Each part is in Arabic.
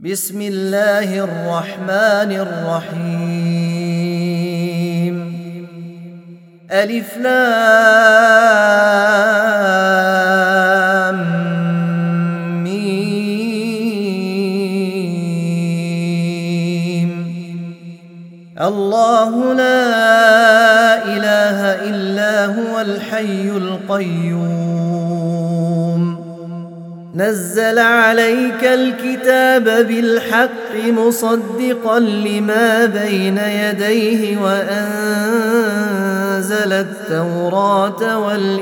بسم الله الرحمن الرحيم ألف لام ميم الله لا إله إلا هو الحي القيوم نزل عليك الكتاب بالحق مصدقا لما بين يديه وأنزل التوراة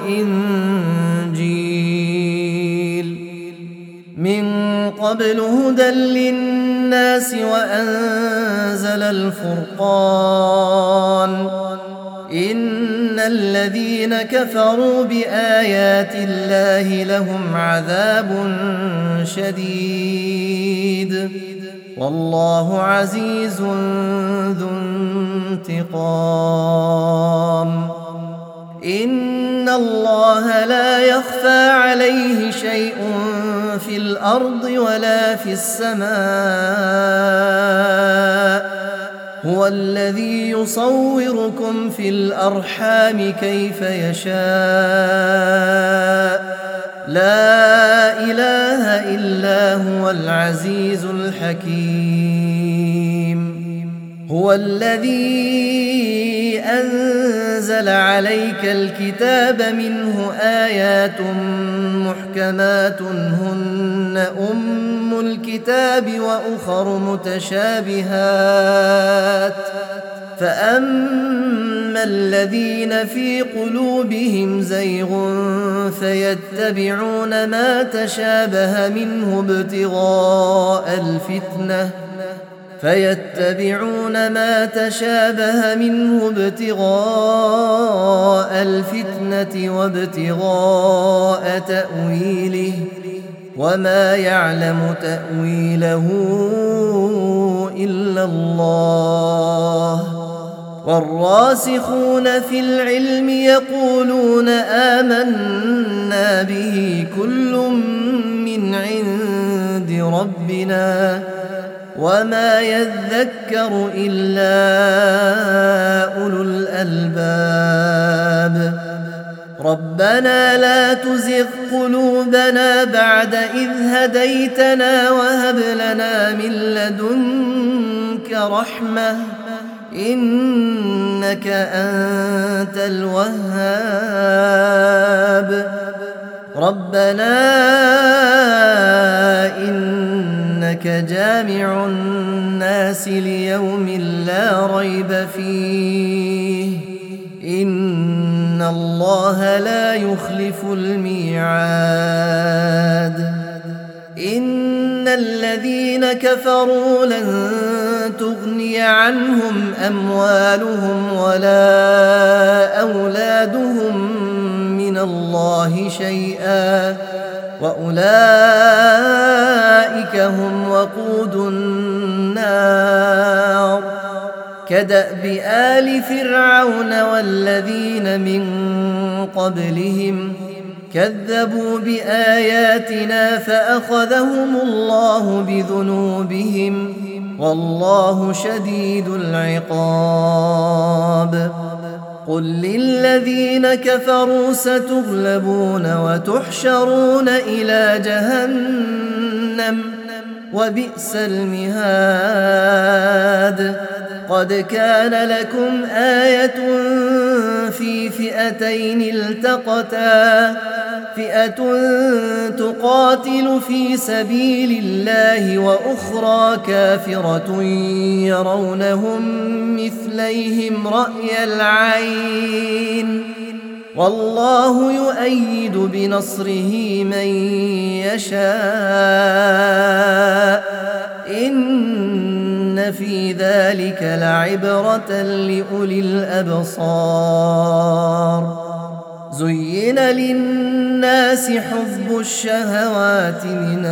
والإنجيل من قبل هدى للناس وأنزل الفرقان إن الذين كفروا بآيات الله لهم عذاب شديد والله عزيز ذو انتقام إن الله لا يخفى عليه شيء في الأرض ولا في السماء هو الذي يصوركم في الأرحام كيف يشاء لا إله إلا هو العزيز الحكيم هو الذي أنزل عليك الكتاب منه آيات محكمات هن أم الكتاب وأخر متشابهات فأما الذين في قلوبهم زيغ فيتبعون ما تشابه منه ابتغاء الفتنة وابتغاء تأويله وما يعلم تأويله إلا الله والراسخون في العلم يقولون آمنا به كل من عند ربنا وما يذكر إلا أولو الألباب ربنا لا تزغ قلوبنا بعد إذ هديتنا وهب لنا من لدنك رحمة إنك أنت الوهاب ربنا إنك جامع الناس ليوم لا ريب فيه إن الله لا يخلف الميعاد إن الذين كفروا لن تغني عنهم أموالهم ولا أولادهم من الله شيئا وأولئك هم وقود النار كدأب آل فرعون والذين من قبلهم كذبوا بآياتنا فأخذهم الله بذنوبهم والله شديد العقاب قل للذين كفروا ستغلبون وتحشرون إلى جهنم وبئس المهاد قد كان لكم آية في فئتين التقتا فئة تقاتل في سبيل الله وأخرى كافرة يرونهم مثليهم رأي العين والله يؤيد بنصره من يشاء إن في ذلك لعبرة لأولي الأبصار زين للناس حب الشهوات من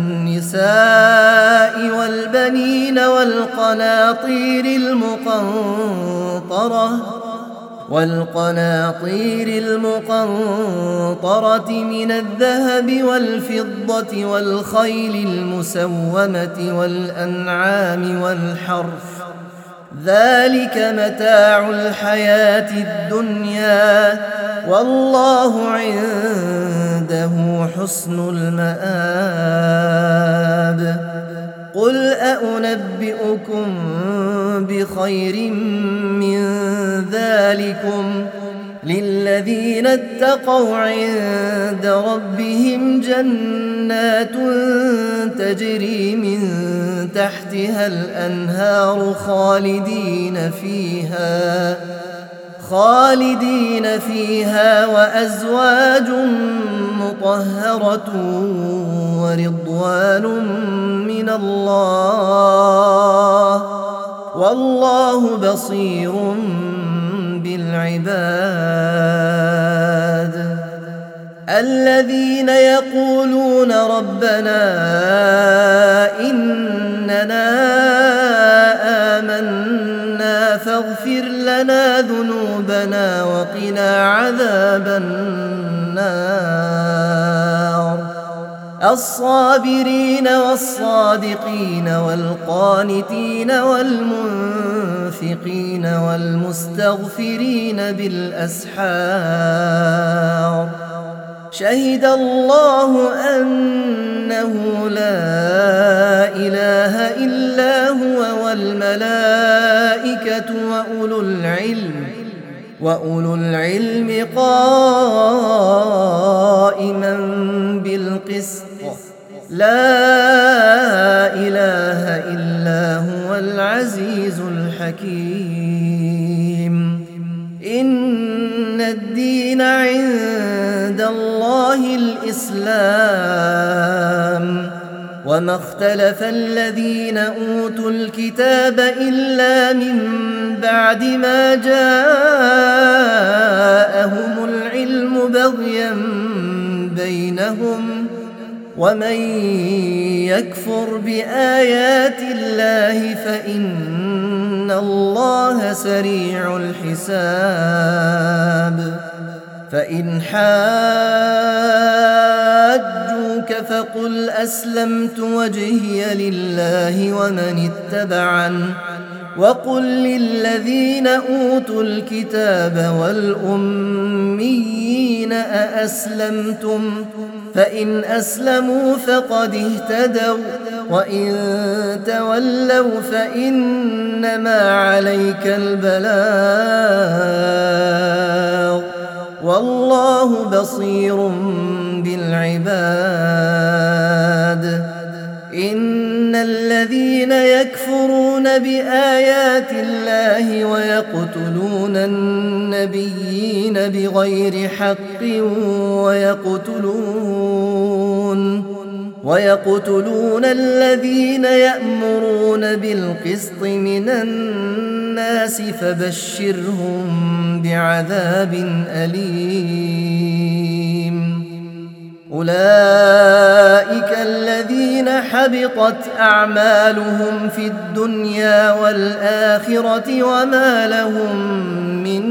النساء والبنين والقناطير المقنطرة والقناطير المقنطرة من الذهب والفضة والخيل المسومة والأنعام والحرث ذلك متاع الحياة الدنيا والله عنده حسن المآب قل أنبئكم بخير من ذلكم للذين اتقوا عند ربهم جنات تجري من تحتها الأنهار خالدين فيها وأزواج مطهرة ورضوان من الله والله بصير بالعباد الذين يقولون ربنا إننا آمنا فاغفر لنا ذنوبنا وقنا عذاب النار الصابرين والصادقين والقانتين والمنفقين والمستغفرين بالأسحار شهد الله أنه لا إله إلا هو والملائكة وأولو العلم قائما بالقسط لا إله إلا هو العزيز الحكيم إن الدين عند الله الإسلام وما اختلف الذين أوتوا الكتاب إلا من بعد ما جاءهم العلم بغيا بينهم ومن يكفر بآيات الله فإن الله سريع الحساب فإن حاجوك فقل أسلمت وجهي لله ومن اتبعن وقل للذين أوتوا الكتاب والأميين أأسلمتم فإن أسلموا فقد اهتدوا وإن تولوا فإنما عليك البلاغ والله بصير بالعباد إن الذين يكفرون بآيات الله ويقتلون النبيين بغير حق ويقتلون الذين يأمرون بالقسط من الناس فبشرهم بعذاب أليم أولئك الذين حبطت أعمالهم في الدنيا والآخرة وما لهم من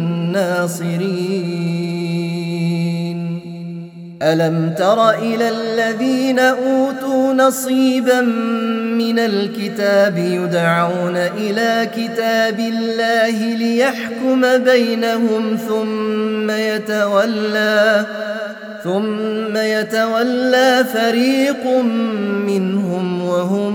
ناصرين ألم تر إلى الذين أوتوا نصيبا من الكتاب يدعون إلى كتاب الله ليحكم بينهم ثم يتولى فريق منهم وهم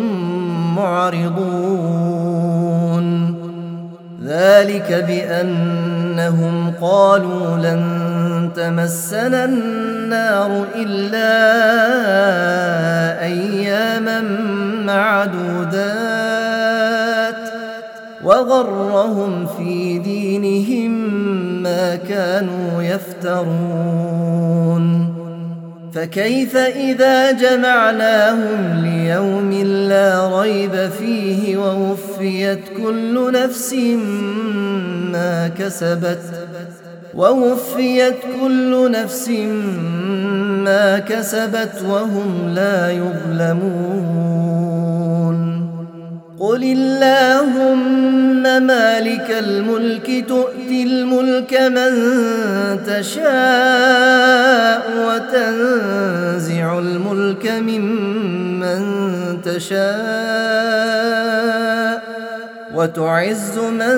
معرضون ذلك بأنهم قالوا لن تمسنا النار إلا أياما معدودات وغرهم في دينهم ما كانوا يفترون فكيف إذا جمعناهم ليوم لا ريب فيه ووفيت كل نفس ما كسبت وهم لا يظلمون قل اللهم مالك الملك تؤتي تؤتي الملك من تشاء وتنزع الملك ممن تشاء وتعز من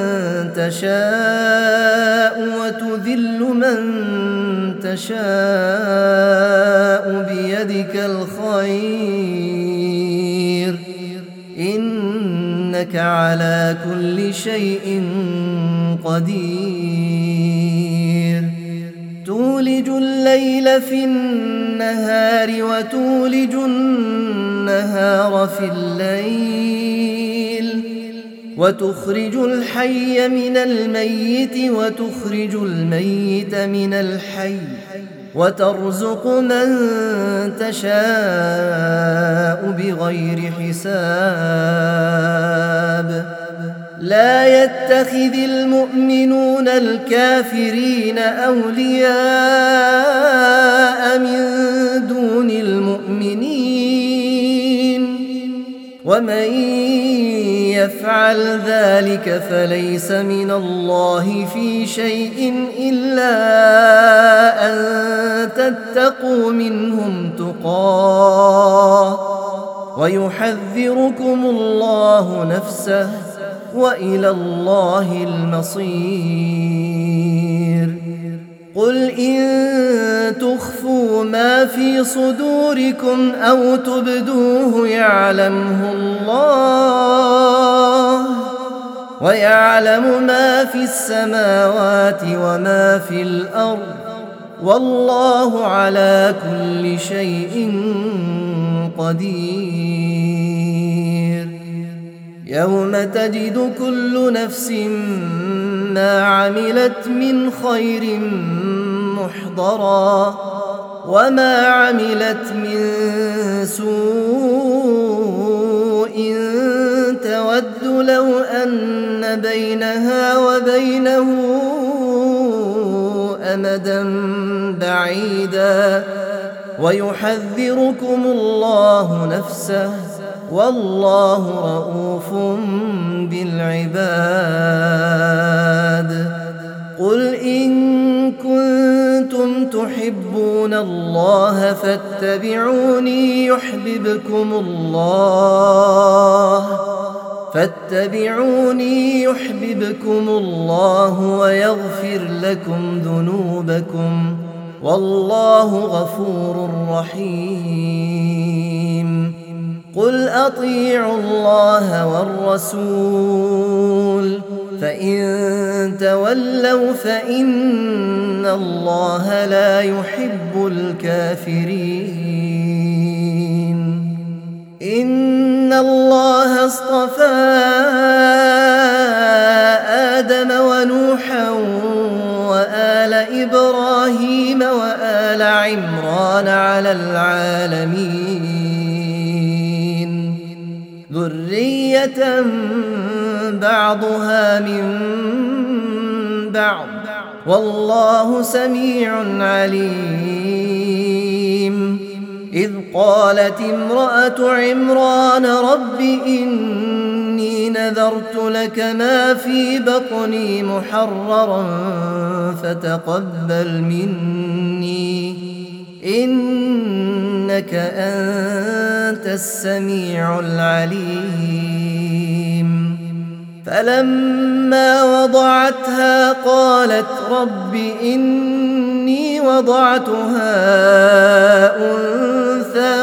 تشاء وتذل من تشاء بيدك الخير إنك على كل شيء قدير تولج الليل في النهار وتولج النهار في الليل وتخرج الحي من الميت وتخرج الميت من الحي وترزق من تشاء بغير حساب لا يتخذ المؤمنون الكافرين أولياء من دون المؤمنين ومن يفعل ذلك فليس من الله في شيء إلا أن تتقوا منهم تقاه ويحذركم الله نفسه وإلى الله المصير قل إن تخفوا ما في صدوركم أو تبدوه يعلمه الله ويعلم ما في السماوات وما في الأرض والله على كل شيء قدير يوم تجد كل نفس ما عملت من خير محضرا وما عملت من سوء تود لو أن بينها وبينه أمدا بعيدا ويحذركم الله نفسه والله رؤوف بالعباد قل إن كنتم تحبون الله فاتبعوني يحببكم الله ويغفر لكم ذنوبكم والله غفور رحيم قل أطيعوا الله والرسول فإن تولوا فإن الله لا يحب الكافرين إن الله اصطفى آدم ونوحا وآل إبراهيم وآل عمران على العالمين ذرية بعضها من بعض والله سميع عليم إذ قالت امرأة عمران رب إني نذرت لك ما في بطني محررا فتقبل مني إنك أنت السميع العليم فلما وضعتها قالت رب إني وضعتها أنثى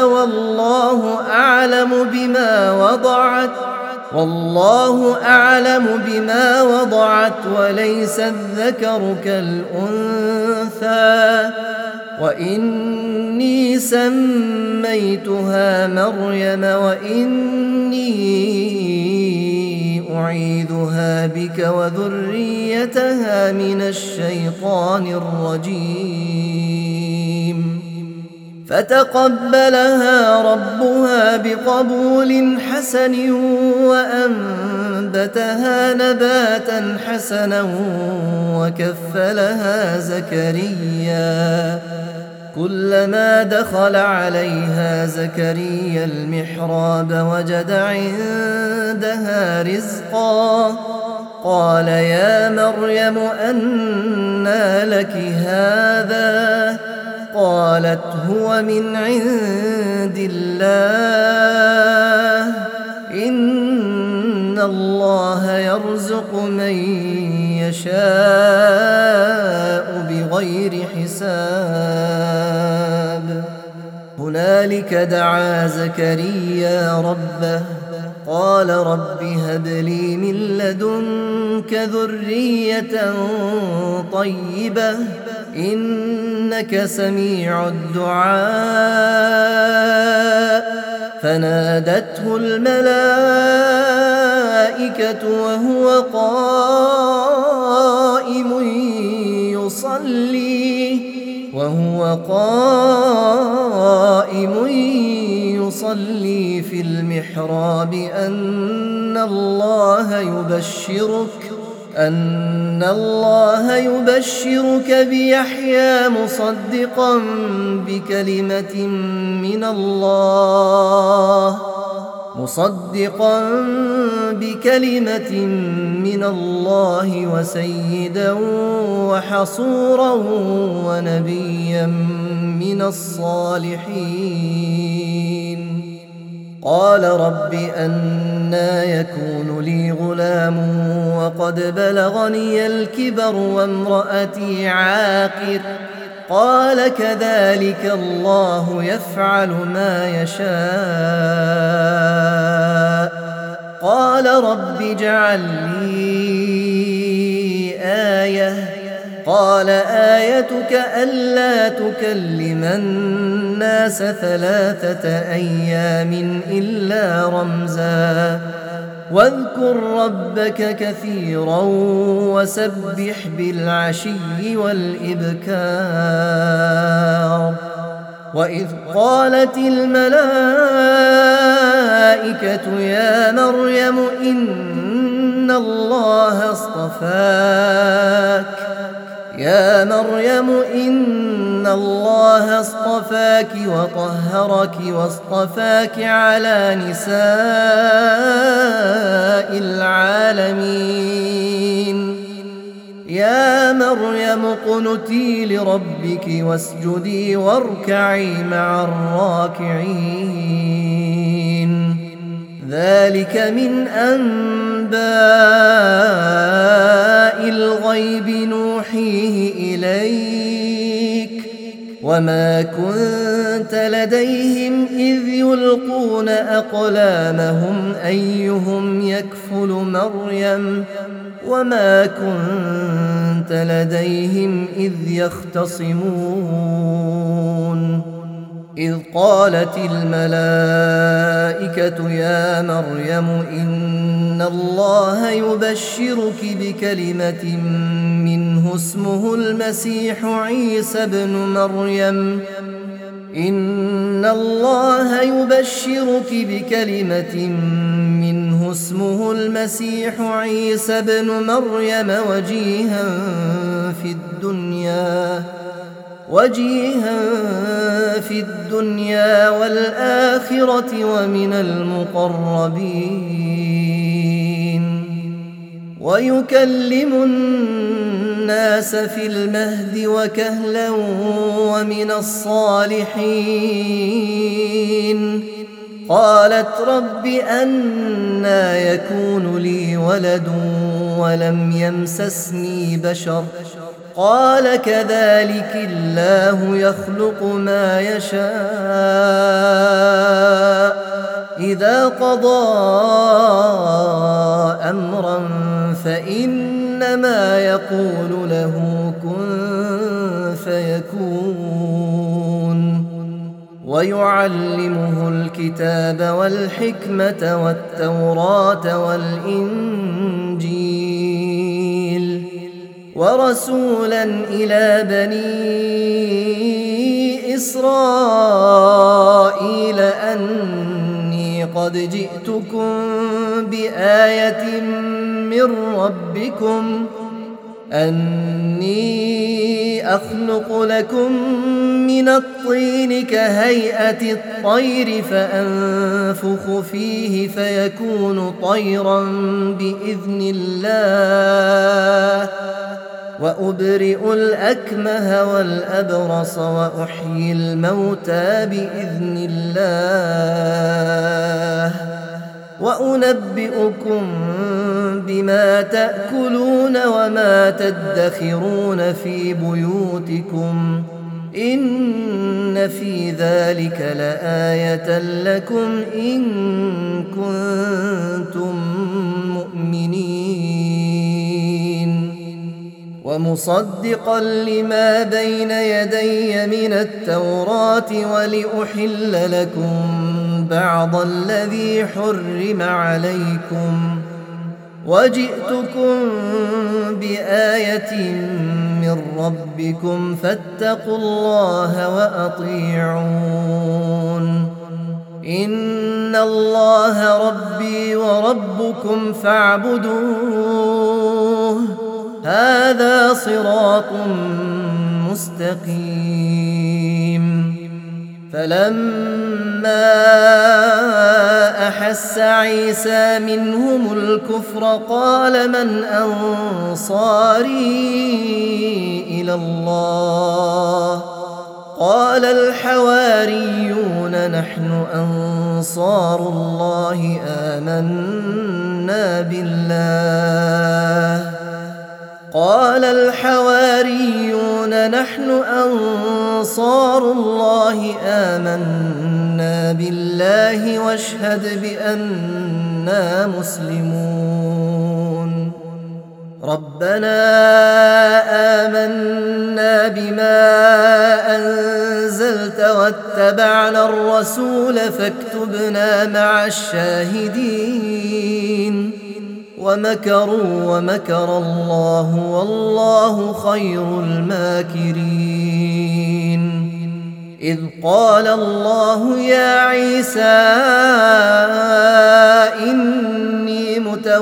والله أعلم بما وضعت وليس الذكر كالأنثى وإني سميتها مريم وإني أعيذها بك وذريتها من الشيطان الرجيم فتقبلها ربها بقبول حسن وأنبتها نباتا حسنا وكفلها زكريا كلما دخل عليها زكريا المحراب وجد عندها رزقا قال يا مريم أنى لك هذا؟ قالت هو من عند الله إن الله يرزق من يشاء بغير حساب. هنالك دعا زكريا ربه قال رب هب لي من لدنك ذرية طيبة إنك سميع الدعاء. فنادته الملائكة وهو قائم يصلي في المحراب أن الله يبشرك بيحيى مصدقا بكلمة من الله وسيدا وحصورا ونبيا من الصالحين. قال رب أنى يكون لي غلام وقد بلغني الكبر وامرأتي عاقر؟ قال كذلك الله يفعل ما يشاء. قال رب اجعل لي آية. قال آيتك ألا تكلم الناس 3 أيام إلا رمزا واذكر ربك كثيرا وسبح بالعشي والإبكار. وإذ قالت الملائكة يا مريم إن الله اصطفاك وطهرك واصطفاك على نساء العالمين. يا مريم اقنتي لربك واسجدي واركعي مع الراكعين. ذلك من أنباء الغيب نوحيه إليك وما كنت لديهم إذ يلقون أقلامهم أيهم يكفل مريم وما كنت لديهم إذ يختصمون. إذ قالت الملائكة يا مريم إن الله يبشرك بكلمة منه اسمه المسيح عيسى بن مريم. إن الله يبشرك بكلمة منه اسمه المسيح عيسى بن مريم وجيها في الدنيا والآخرة ومن المقربين ويكلم الناس في المهد وكهلا ومن الصالحين. قالت رب أنى يكون لي ولد ولم يمسسني بشر؟ قال كذلك الله يخلق ما يشاء إذا قضى أمرا فإنما يقول له كن فيكون. ويعلمه الكتاب والحكمة والتوراة والإنجيل ورسولا إلى بني إسرائيل أني قد جئتكم بآية من ربكم أني أخلق لكم من الطين كهيئة الطير فأنفخ فيه فيكون طيرا بإذن الله وأبرئ الأكمه والأبرص وأحيي الموتى بإذن الله وأنبئكم بما تأكلون وما تدخرون في بيوتكم إن في ذلك لآية لكم إن كنتم مؤمنين ومصدقا لما بين يدي من التوراة ولأحل لكم بعض الذي حرم عليكم وجئتكم بآية من ربكم فاتقوا الله وأطيعون إن الله ربي وربكم فاعبدوه هذا صراط مستقيم فلما أحس عيسى منهم الكفر قال من أنصاري إلى الله قال الحواريون نحن أنصار الله آمنا بالله قال الحواريون نحن أنصار الله آمنا بالله واشهد بأننا مسلمون ربنا آمنا بما أنزلت واتبعنا الرسول فاكتبنا مع الشاهدين ومكروا ومكر الله والله خير الماكرين إذ قال الله يا عيسى إني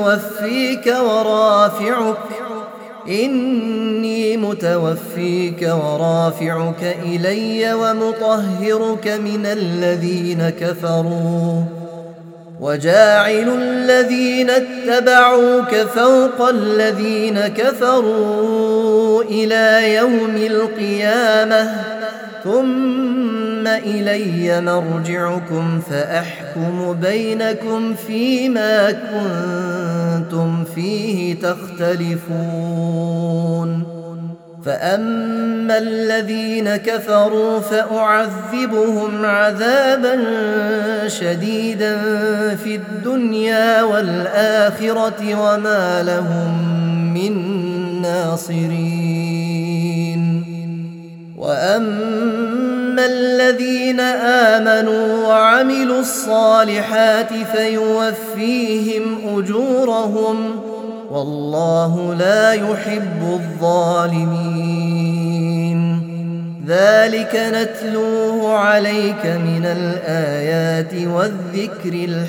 متوفيك ورافعك إلي ومطهرك من الذين كفروا وجاعل الذين اتبعوك فوق الذين كفروا إلى يوم القيامة ثم إلي مرجعكم فأحكم بينكم فيما كنتم فيه تختلفون فأما الذين كفروا فأعذبهم عذابا شديدا في الدنيا والآخرة وما لهم من ناصرين وأما الذين آمنوا وعملوا الصالحات فيوفيهم أجورهم والله لا يحب الظالمين ذلك نتلوه عليك من الآيات والذكر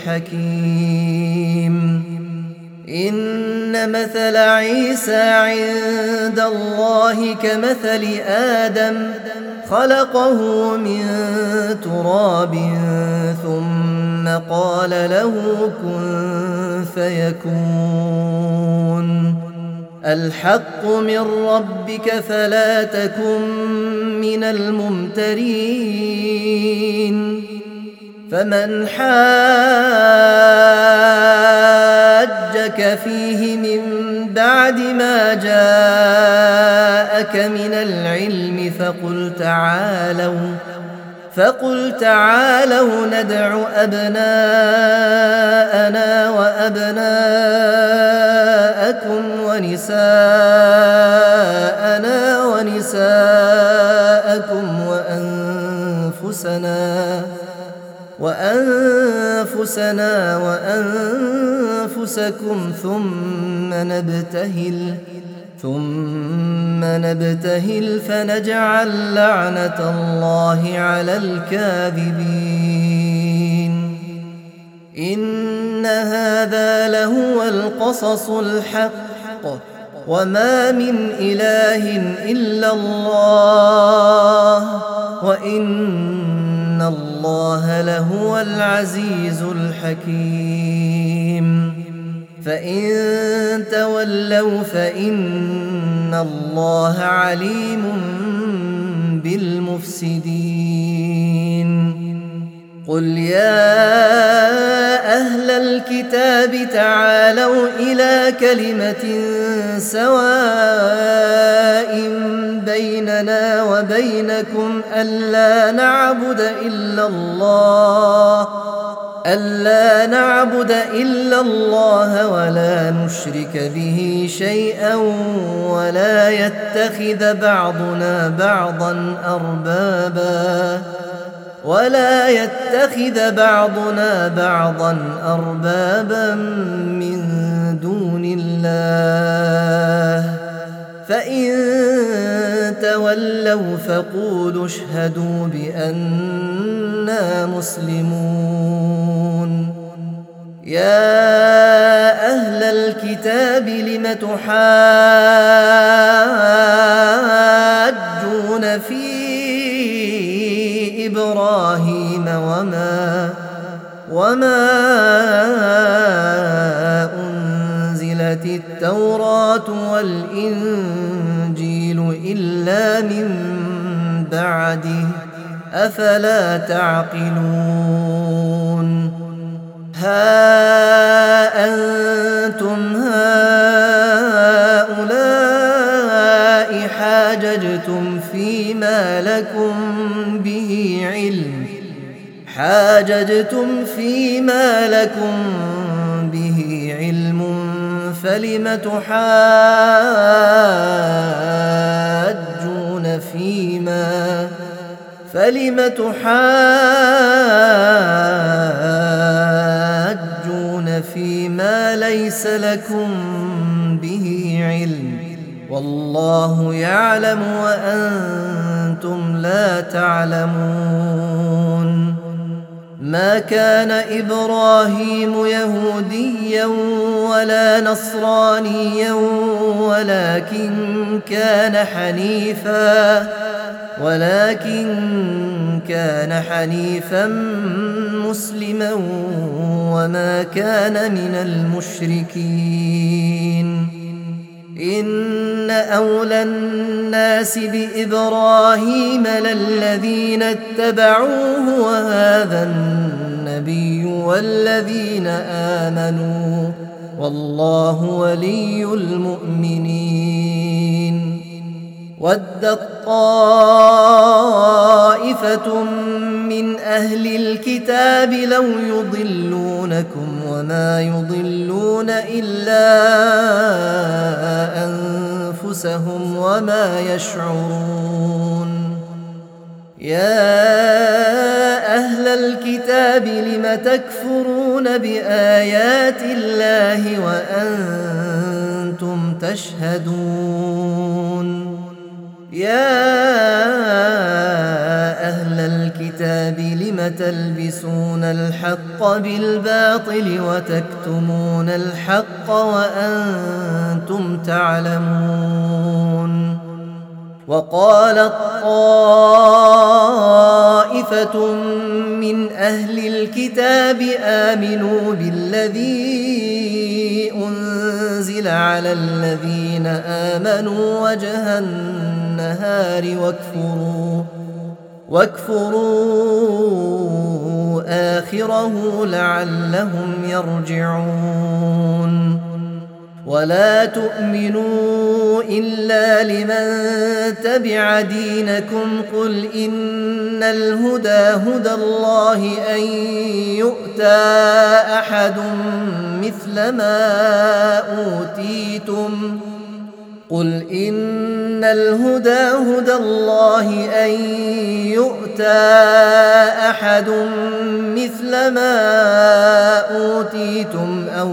الحكيم إن مثل عيسى عند الله كمثل آدم خلقه من تراب ثم قال له كن فيكون الحق من ربك فلا تكن من الممترين فمن حاجك فيه من بعد ما جاءك من العلم فقل تعالوا ندع أبناءنا وأبناءكم ونساءنا ونساءكم وأنفسنا وأنفسكم ثم نبتهل فنجعل لعنة الله على الكاذبين إن هذا لهو القصص الحق وما من إله إلا الله وإن الله لهو العزيز الحكيم فإن تولوا فإن الله عليم بالمفسدين قل يا أهل الكتاب تعالوا إلى كلمة سواء بيننا وبينكم ألا نعبد إلا الله ولا نشرك به شيئا ولا يتخذ بعضنا بعضا أربابا من دون الله فإن تولوا فقولوا اشهدوا بأننا مسلمون يا أهل الكتاب لم تحاجون في إبراهيم وما أنزلت التوراة والإنجيل إلا من بعده أفلا تعقلون ها أنتم هؤلاء حاججتم فيما لكم به علم فلم تحاجون فيما ليس لكم به علم والله يعلم وأنتم لا تعلمون ما كان إبراهيم يهوديا ولا نصرانيا ولكن كان حنيفا مسلما وما كان من المشركين إن أولى الناس بإبراهيم للذين اتبعوه وهذا النبي والذين آمنوا والله ولي المؤمنين ودت طائفة من أهل الكتاب لو يضلونكم وما يضلون إلا أنفسهم وما يشعرون يا أهل الكتاب لم تكفرون بآيات الله وأنتم تشهدون يا أهل الكتاب لم تلبسون الحق بالباطل وتكتمون الحق وأنتم تعلمون وقالت طائفة من أهل الكتاب آمنوا بالذي أنزل على الذين آمنوا وجه النهار واكفروا آخره لعلهم يرجعون ولا تؤمنوا إلا لمن تبع دينكم قل إن الهدى هدى الله أن يؤتى أحد مثل ما أوتيتم أو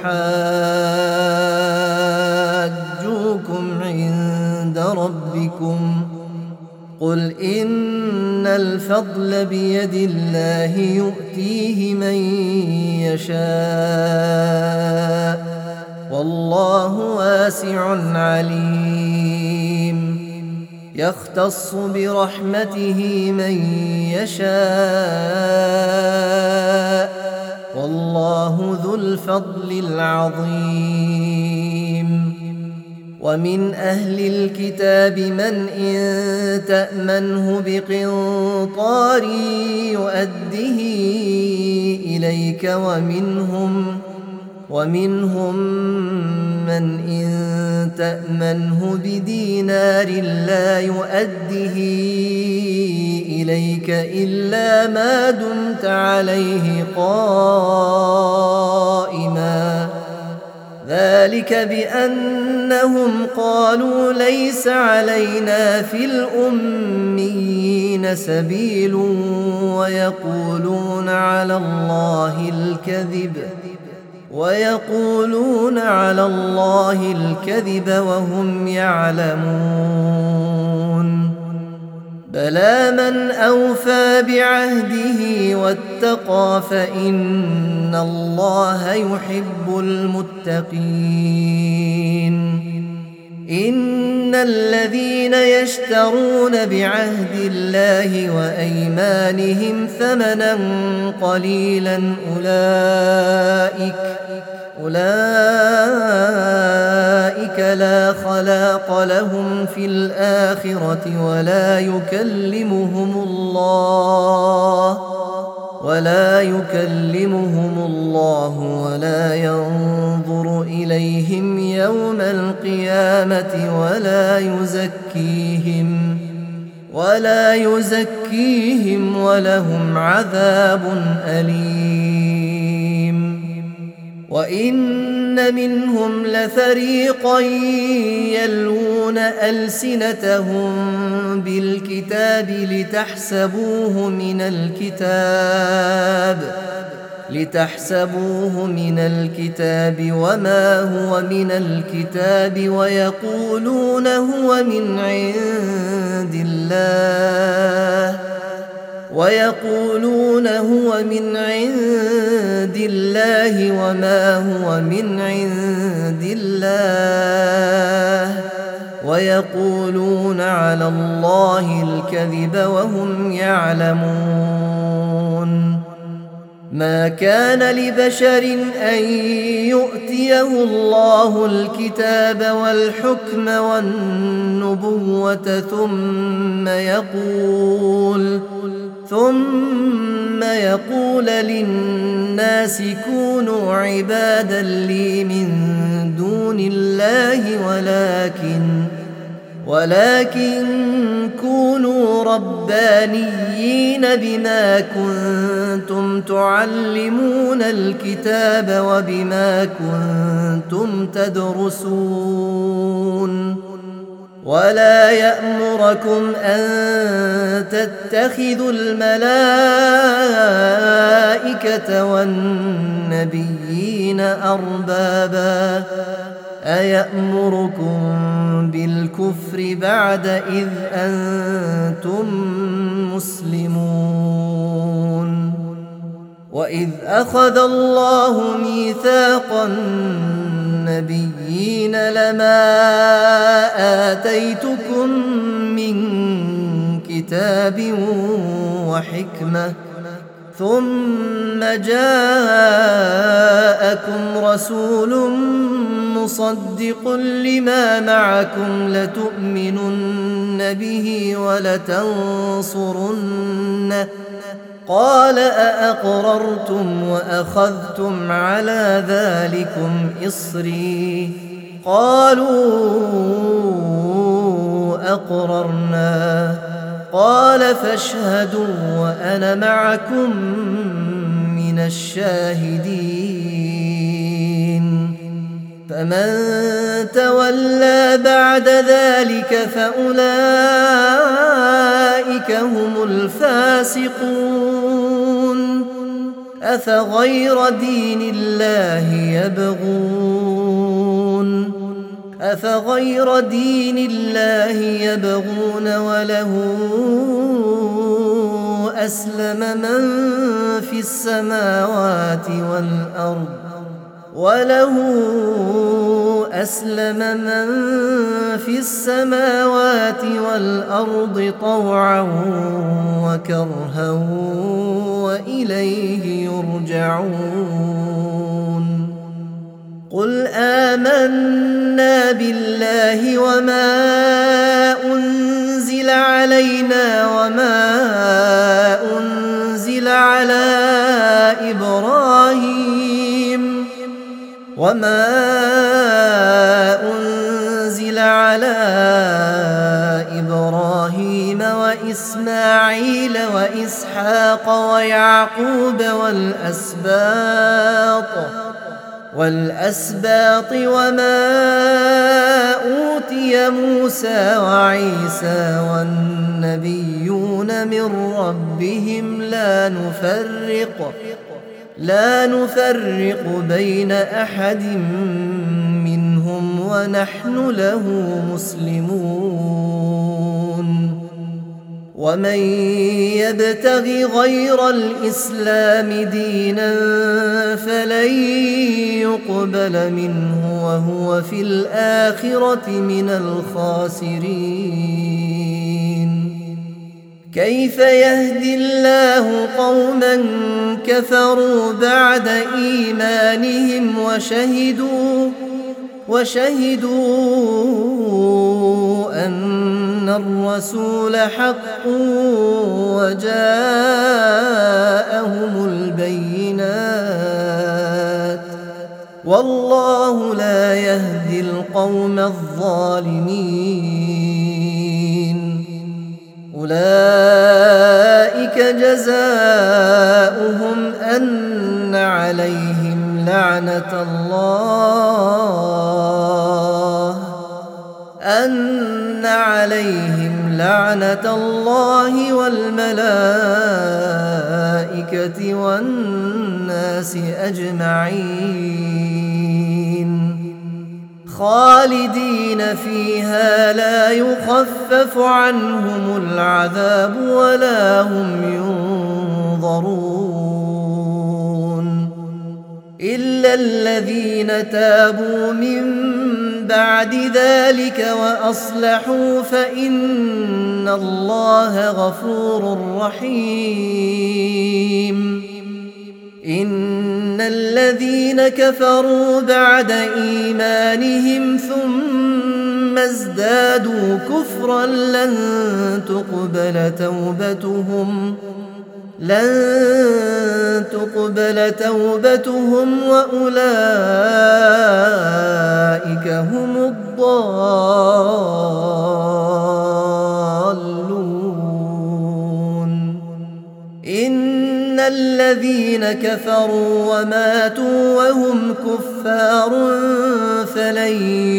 يحاجوكم عند ربكم قل إن الفضل بيد الله يؤتيه من يشاء والله واسع عليم يختص برحمته من يشاء والله ذو الفضل العظيم ومن أهل الكتاب من إن تأمنه بقنطار يؤده إليك ومنهم من إن تأمنه بدينار لا يؤده إليك إلا ما دمت عليه قائما ذلك بأنهم قالوا ليس علينا في الأميين سبيل ويقولون على الله الكذب وهم يعلمون بلى من أوفى بعهده واتقى فإن الله يحب المتقين إن الذين يشترون بعهد الله وأيمانهم ثمنا قليلا أولئك لا خلاق لهم في الآخرة ولا يكلمهم الله ولا ينظر إليهم يوم القيامة ولا يزكيهم ولهم عذاب أليم وإن منهم لفريقا يلوون ألسنتهم بالكتاب لتحسبوه من الكتاب وما هو من الكتاب ويقولون هو من عند الله وما هو من عند الله ويقولون على الله الكذب وهم يعلمون ما كان لبشر أن يؤتيه الله الكتاب والحكم والنبوة ثم يقول للناس كونوا عبادا لي من دون الله ولكن كونوا ربانيين بما كنتم تعلمون الكتاب وبما كنتم تدرسون ولا يأمركم أن تتخذوا الملائكة والنبيين أربابا أيأمركم بالكفر بعد إذ أنتم مسلمون وإذ أخذ الله ميثاق النبيين لما آتيتكم من كتاب وحكمة ثم جاءكم رسول مصدق لما معكم لتؤمنن به ولتنصرنه قال أأقررتم وأخذتم على ذلكم إصري قالوا أقررنا قال فاشهدوا وأنا معكم من الشاهدين فمن تولى بعد ذلك فأولئك هم الفاسقون أفغير دين الله يبغون وله أسلم من في السماوات والأرض وله أسلم من في السماوات والأرض طوعا وكرها وإليه يرجعون قل آمنا بالله وما أنزل علينا وما أنزل على إبراهيم وإسماعيل وإسحاق ويعقوب والأسباط وما أوتي موسى وعيسى والنبيون من ربهم لا نفرق بين أحد منهم ونحن له مسلمون ومن يبتغ غير الإسلام دينا فلن يقبل منه وهو في الآخرة من الخاسرين كيف يهدي الله قوما كفروا بعد إيمانهم وشهدوا أن الرسول حق وجاءهم البينات والله لا يهدي القوم الظالمين أولئك جزاؤهم أن عليهم لعنة الله والملائكة والناس أجمعين خالدين فيها لا يخفف عنهم العذاب ولا هم ينظرون إلا الذين تابوا من بعد ذلك وأصلحوا فإن الله غفور رحيم إن الذين كفروا بعد إيمانهم ثم ازدادوا كفرا لن تقبل توبتهم وأولئك هم الضالون إن الذين كفروا وماتوا وهم كفار فلن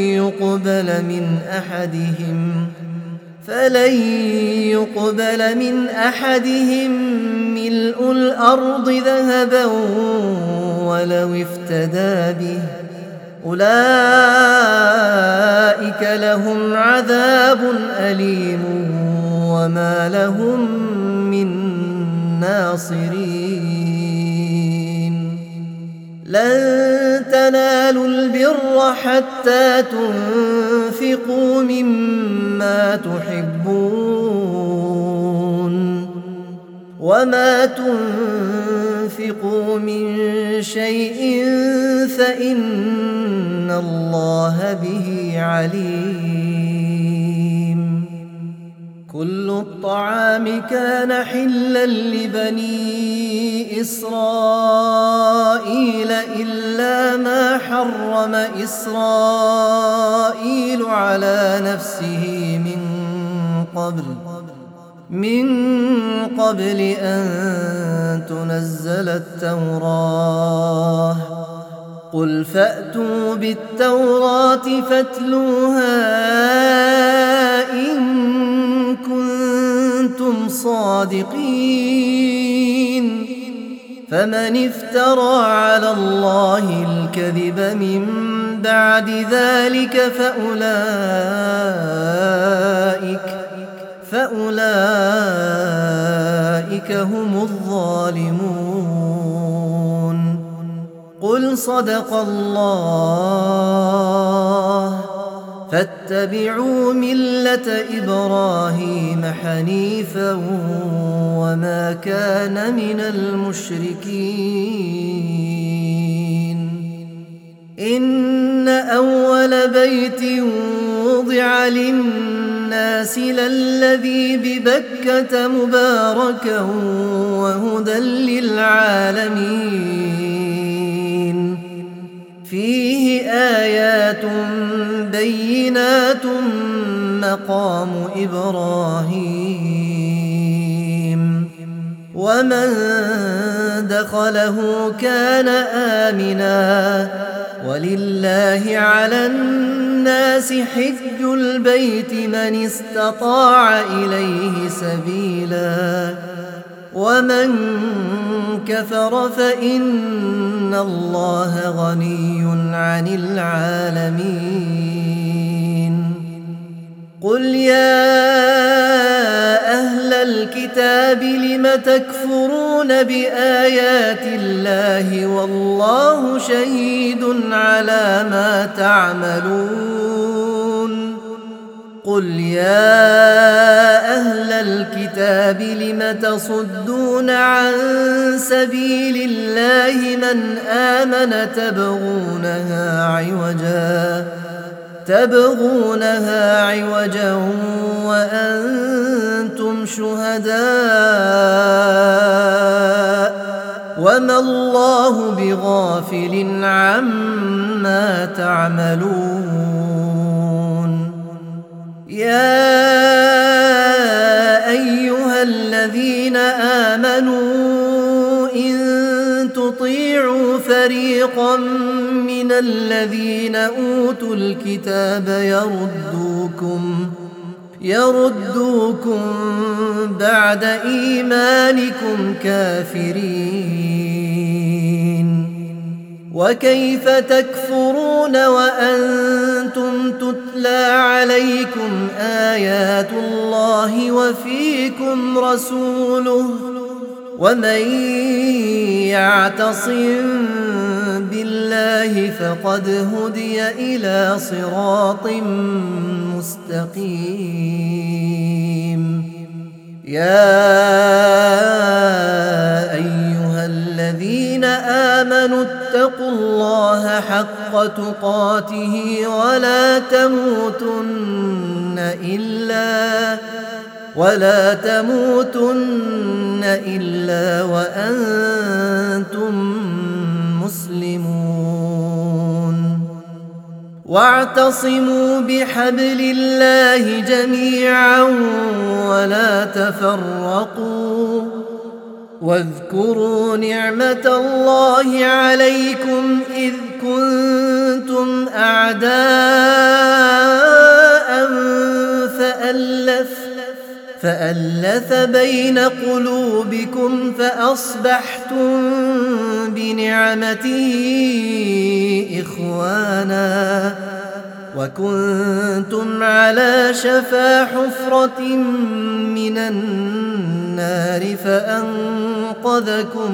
يقبل من أحدهم ملء الأرض ذهبا ولو افتدى به أولئك لهم عذاب أليم وما لهم من ناصرين لن تنالوا البر حتى تنفقوا مما تحبون وما تنفقوا من شيء فإن الله به عليم كل الطعام كان حلا لبني إسرائيل إلا ما حرم إسرائيل على نفسه من قبل أن تنزل التوراة قل فأتوا بالتوراة فاتلوها إن كنتم صادقين فمن افترى على الله الكذب من بعد ذلك فأولئك هم الظالمون قل قل صدق الله فاتبعوا ملة إبراهيم حنيفا وما كان من المشركين إن أول بيت وضع للناس للذي ببكة مباركا وهدى للعالمين فيه آيات بينات مقام إبراهيم ومن دخله كان آمنا ولله على الناس حج البيت من استطاع إليه سبيلا ومن كفر فإن الله غني عن العالمين قل يا أهل الكتاب لم تكفرون بآيات الله والله شهيد على ما تعملون قل يا أهل الكتاب لم تصدون عن سبيل الله من آمن تبغونها عوجا وأنتم شهداء وما الله بغافل عما تعملون يا أيها الذين آمنوا إن تطيعوا فريقا من الذين أوتوا الكتاب يردوكم بعد إيمانكم كافرين وكيف تكفرون وأنتم تتلى عليكم آيات الله وفيكم رسوله ومن يعتصم بالله فقد هدي إلى صراط مستقيم يا أيها الذين آمنوا اتقوا الله حق تقاته ولا تموتن إلا وأنتم مسلمون واعتصموا بحبل الله جميعا ولا تفرقوا واذكروا نعمة الله عليكم إذ كنتم أعداء فألف بين قلوبكم فأصبحتم بنعمته إخوانا وكنتم على شفا حفرة من النار فأنقذكم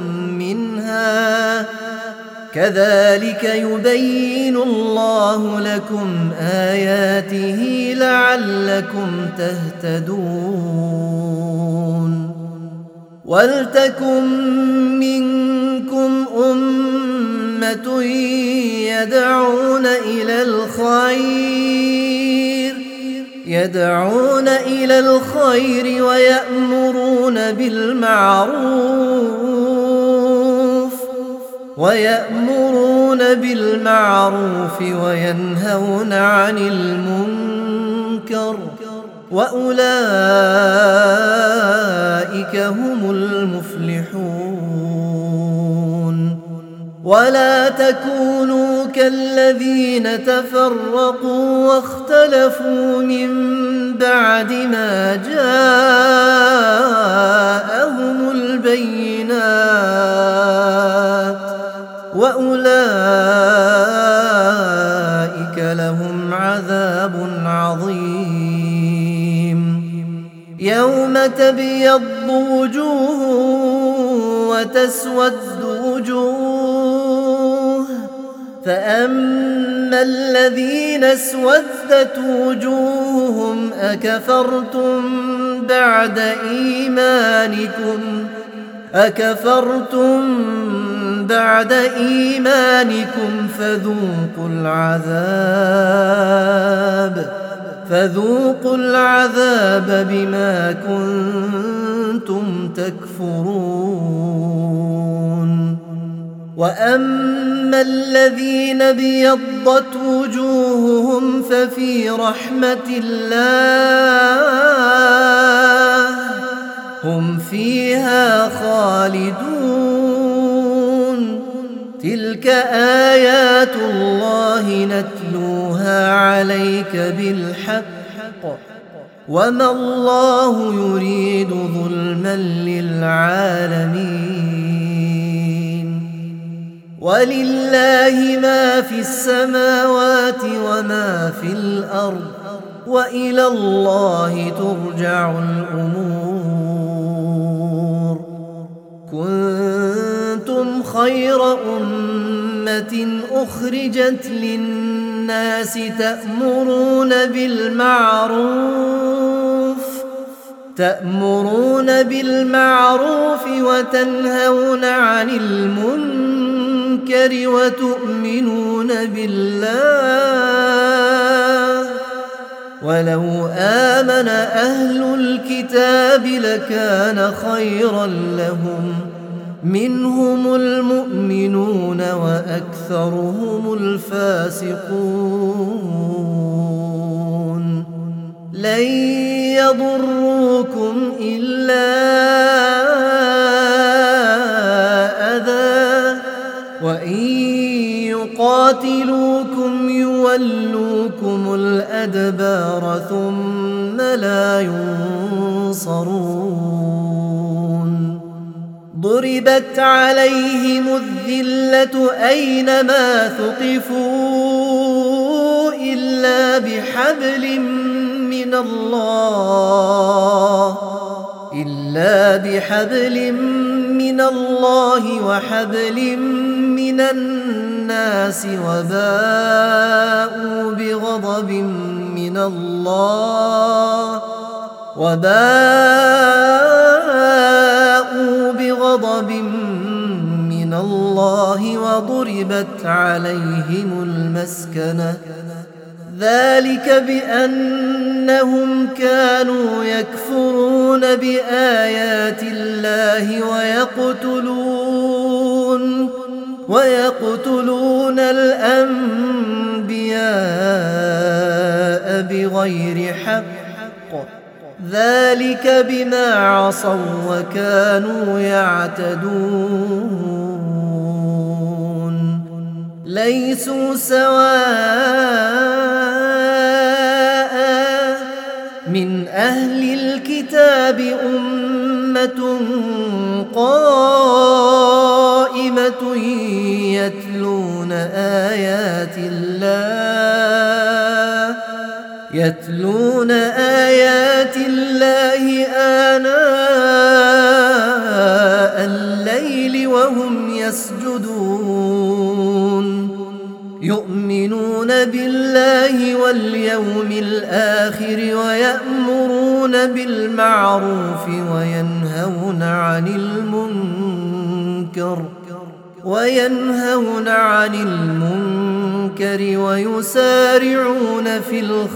منها كذلك يبين الله لكم آياته لعلكم تهتدون ولتكن منكم أمة يدعون إلى الخير ويأمرون بالمعروف وينهون عن المنكر وأولئك هم المفلحون ولا تكونوا كالذين تفرقوا واختلفوا من بعد ما جاءهم البينات وأولئك لهم عذاب عظيم يوم تبيض وجوه وتسود وجوه فأما الذين اسودت وجوههم أكفرتم بعد إيمانكم فذوقوا العذاب بما كنتم تكفرون. وأما الذين ابيضت وجوههم ففي رحمة الله هم فيها خالدون. تلك آيات الله نتلوها عليك بالحق وما الله يريد ظلما للعالمين. ولله ما في السماوات وما في الأرض وإلى الله ترجع الأمور. كنتم خير أمة أخرجت للناس تأمرون بالمعروف وتنهون عن المنكر وتؤمنون بالله. ولو آمن أهل الكتاب لكان خيرا لهم منهم المؤمنون وأكثرهم الفاسقون. لن يضروكم إلا أذى وإن يقاتلوكم يولوكم الأدبار ثم لا ينصرون. ضربت عليهم الذلة أينما ثقفوا إلا بحبل من الله وحبل من الناس وباءوا بغضب من الله وضربت عليهم المسكنة. ذلك بأنهم كانوا يكفرون بآيات الله ويقتلون الأنبياء بغير حق. ذلك بما عصوا وكانوا يعتدون. ليسوا سواء من أهل الكتاب أمة قائمة يتلون آيات الله آناء الليل وهم يسجدون. يؤمنون بالله واليوم الآخر ويأمرون بالمعروف وينهون عن المنكر ويسارعون في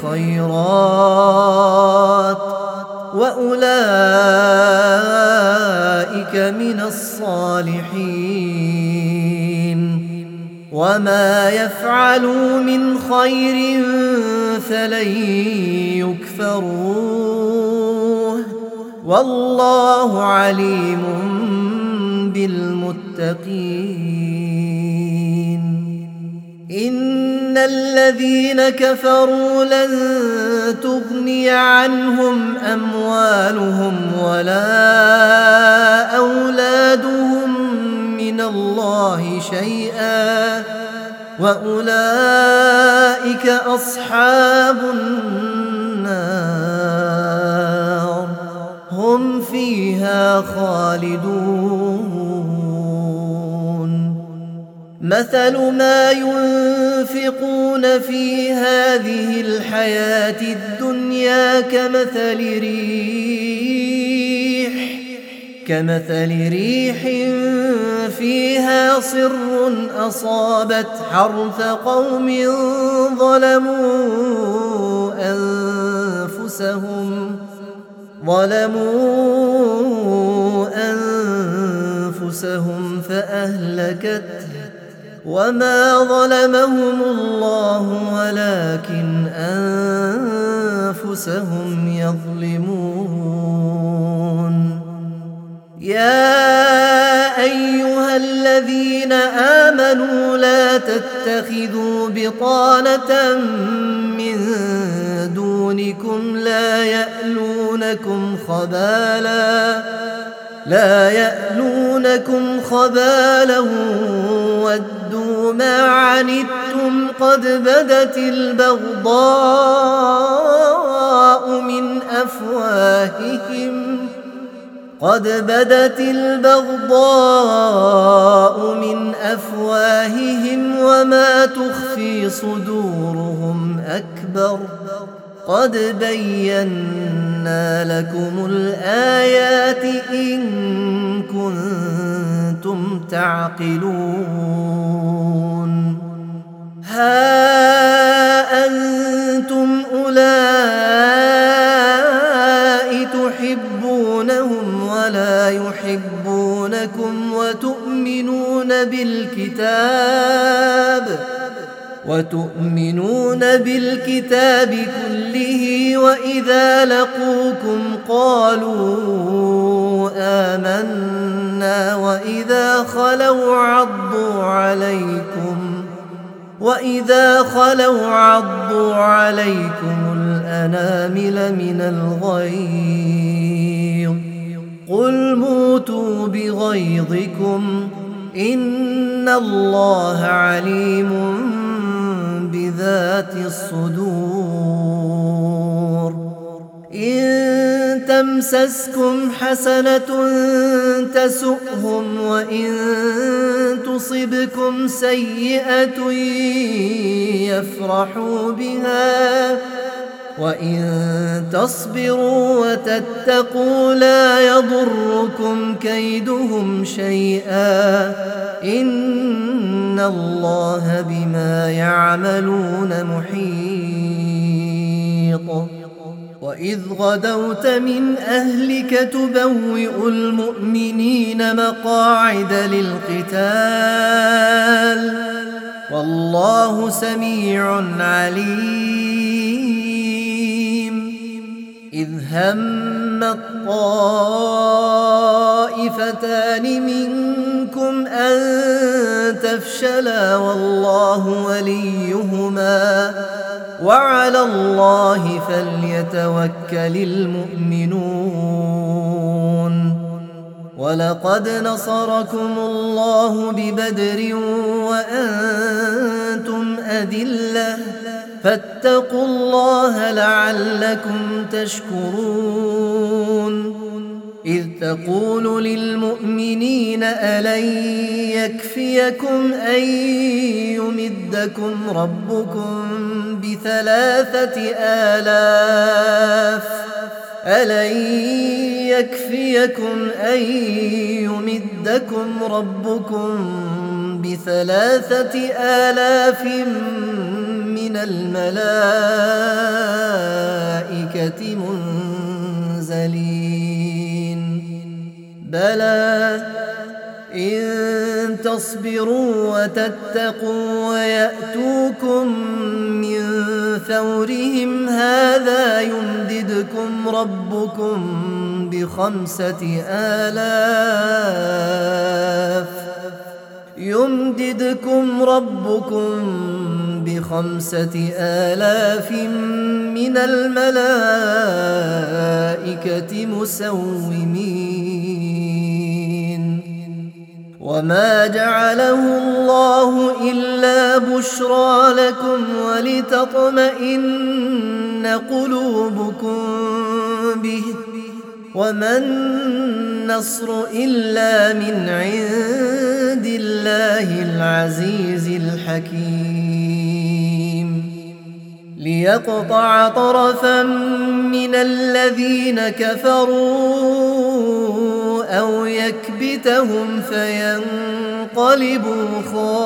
الخيرات وأولئك من الصالحين. وما يفعلوا من خير فلن يكفروه والله عليم بالمتقين. إن الذين كفروا لن تغني عنهم أموالهم ولا أولادهم من الله شيئا وأولئك أصحاب النار هم فيها خالدون. مثل ما ينفقون في هذه الحياة الدنيا كمثل ريح فيها صر أصابت حرث قوم ظلموا أنفسهم فأهلكته وما ظلمهم الله ولكن أنفسهم يظلمون. يا أيها الذين آمنوا لا تتخذوا بطانة من دونكم لا يألونكم خبالا ودوا ما عنتم قد بدت البغضاء من أفواههم وما تخفي صدورهم أكبر قد بينا لكم الآيات إن كنتم تعقلون. ها أنتم أولئك تحبونهم ولا يحبونكم وتؤمنون بالكتاب كله وإذا لقوكم قالوا آمنا وإذا خلوا عضوا عليكم الأنامل من الغيظ قل موتوا بغيظكم إن الله عليم بذات الصدور. إن تمسسكم حسنة تسؤهم وإن تصبكم سيئة يفرحوا بها وإن تصبروا وتتقوا لا يضركم كيدهم شيئا إن الله بما يعملون محيط. وإذ غدوت من أهلك تبوئ المؤمنين مقاعد للقتال والله سميع عليم. إذ هم الطائفتان منكم أن تفشلا والله وليهما وعلى الله فليتوكل المؤمنون. ولقد نصركم الله ببدر وأنتم أذلة فاتقوا الله لعلكم تشكرون. إذ تقول للمؤمنين ألن يكفيكم أن يمدكم ربكم ب3,000 من الملائكة منزلين؟ بلى إن تصبروا وتتقوا ويأتوكم من فورهم هذا يمددكم ربكم ب5,000 من الملائكة مسومين. وما جعله الله إلا بشرى لكم ولتطمئن قلوبكم به وما النصر إلا من عند الله العزيز الحكيم ليقطع طرفا من الذين كفروا أو يكبتهم فينقلبوا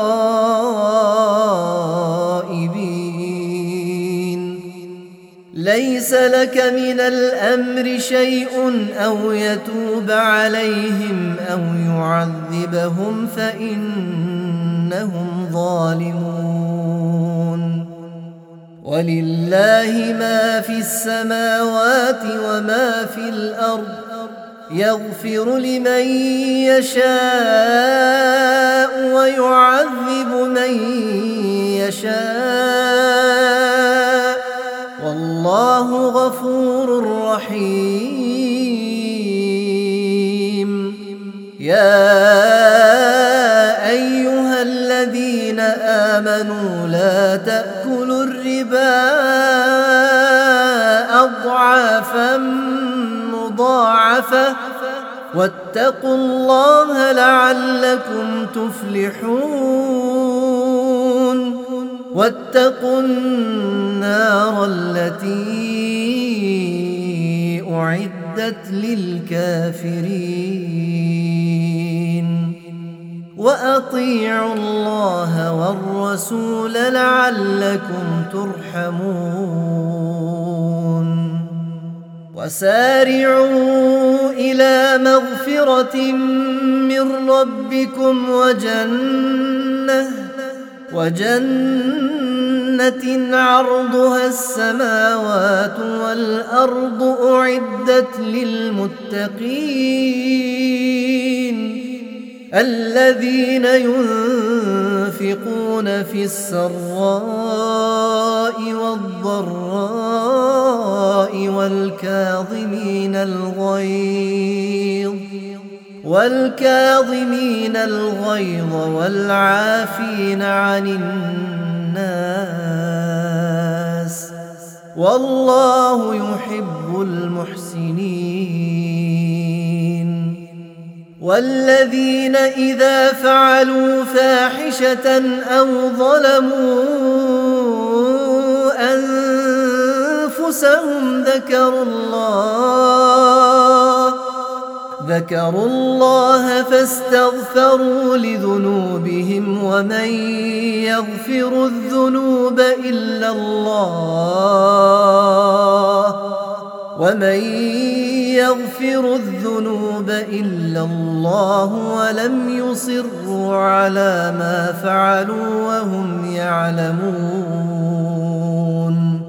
خائبين ليس لك من الأمر شيء أو يتوب عليهم أو يعذبهم فإنهم ظالمون ولله ما في السماوات وما في الأرض يغفر لمن يشاء ويعذب من يشاء والله غفور رحيم يا أيها الذين آمنوا لا تأكلوا الربا أضعافا مضاعفة واتقوا الله لعلكم تفلحون واتقوا النار التي أعدت للكافرين وأطيعوا الله والرسول لعلكم ترحمون وسارعوا إلى مغفرة من ربكم وجنة عرضها السماوات والأرض أعدت للمتقين الذين ينفقون في السراء والضراء والكاظمين الغيظ والعافين عن الناس والله يحب المحسنين والذين إذا فعلوا فاحشة أو ظلموا أنفسهم ذكروا الله فاستغفروا لذنوبهم ومن يغفر الذنوب إلا الله ولم يصروا على ما فعلوا وهم يعلمون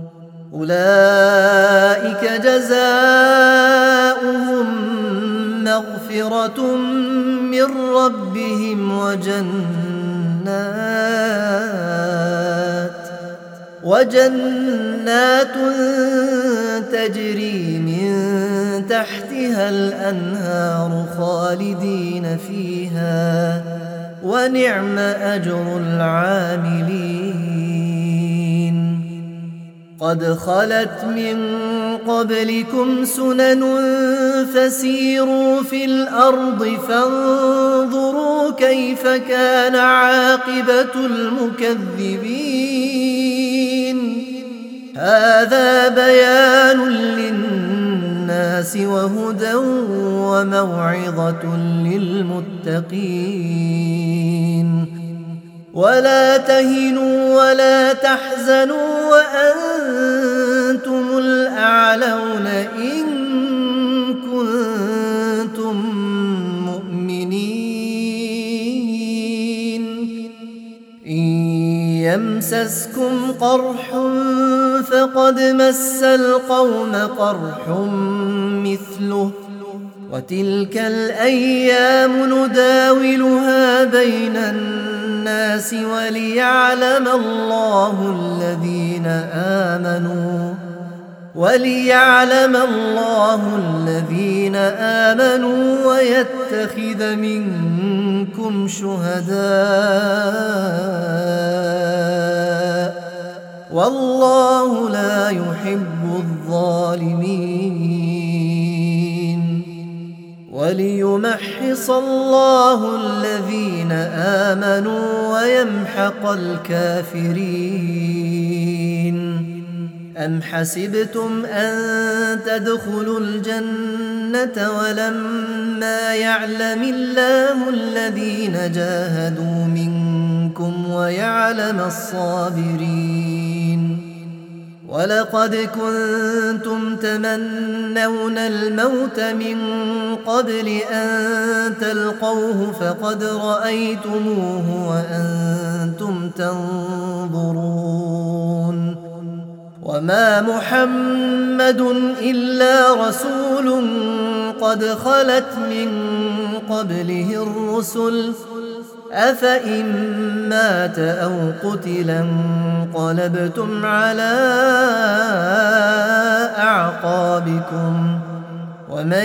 أولئك جزاؤهم مغفرة من ربهم وجنات تجري من تحتها الأنهار خالدين فيها ونعم أجر العاملين قد خلت من قبلكم سنن فسيروا في الأرض فانظروا كيف كان عاقبة المكذبين هذا بيان للناس وهدى وموعظة للمتقين ولا تهنوا ولا تحزنوا وأنتم الأعلون إن كنتم مؤمنين إن يمسسكم قرح فقد مس القوم قرح مثله وتلك الأيام نداولها بين الناس وليعلم الله الذين آمنوا ويتخذ منكم شهداء والله لا يحب الظالمين وليمحص الله الذين آمنوا ويمحق الكافرين. أم حسبتم أن تدخلوا الجنة ولما يعلم الله الذين جاهدوا منكم ويعلم الصابرين؟ ولقد كنتم تمنون الموت من قبل أن تلقوه فقد رأيتموه وأنتم تنظرون. وما محمد إلا رسول قد خلت من قبله الرسل أفإن مات أو قتل انقلبتم على أعقابكم ومن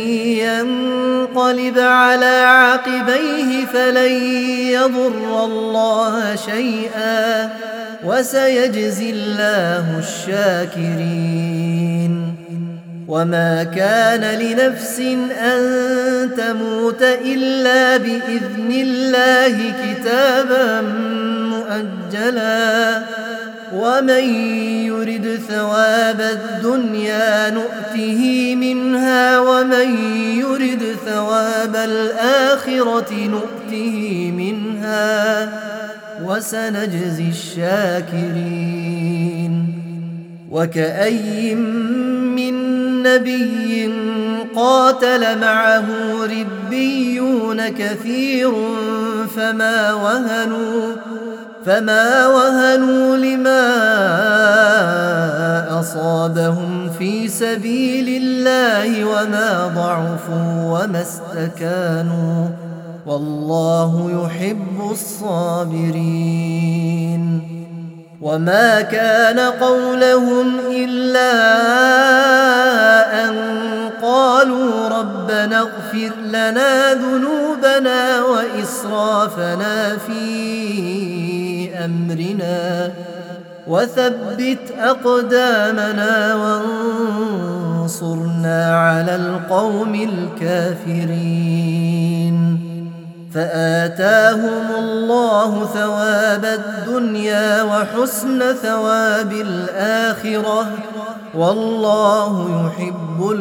ينقلب على عقبيه فلن يضر الله شيئا وسيجزي الله الشاكرين. وما كان لنفس أن تموت إلا بإذن الله كتابا مؤجلا ومن يرد ثواب الدنيا نؤته منها ومن يرد ثواب الآخرة نؤته منها وسنجزي الشاكرين. وكأي من نبي قاتل معه ربيون كثير فما وهنوا لما أصابهم في سبيل الله وما ضعفوا وما استكانوا والله يحب الصابرين. وما كان قولهم إلا أن قالوا ربنا اغفر لنا ذنوبنا وإسرافنا في أمرنا وثبت أقدامنا وانصرنا على القوم الكافرين. فآتاهم الله ثواب الدنيا وحسن ثواب الآخرة والله يحب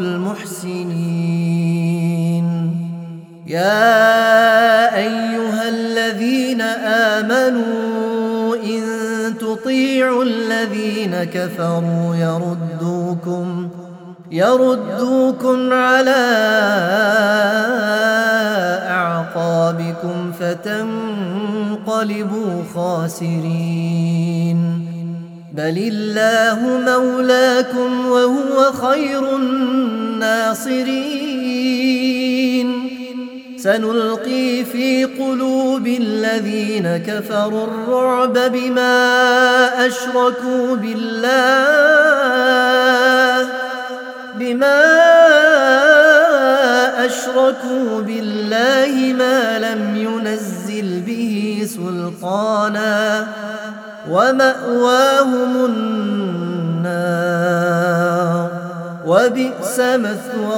المحسنين. يا أيها الذين آمنوا إن تطيعوا الذين كفروا يردوكم على أعقابكم فتنقلبوا خاسرين. بل الله مولاكم وهو خير الناصرين. سنلقي في قلوب الذين كفروا الرعب بما أشركوا بالله ما لم ينزل به سلطانا ومأواهم النار وبئس مثوى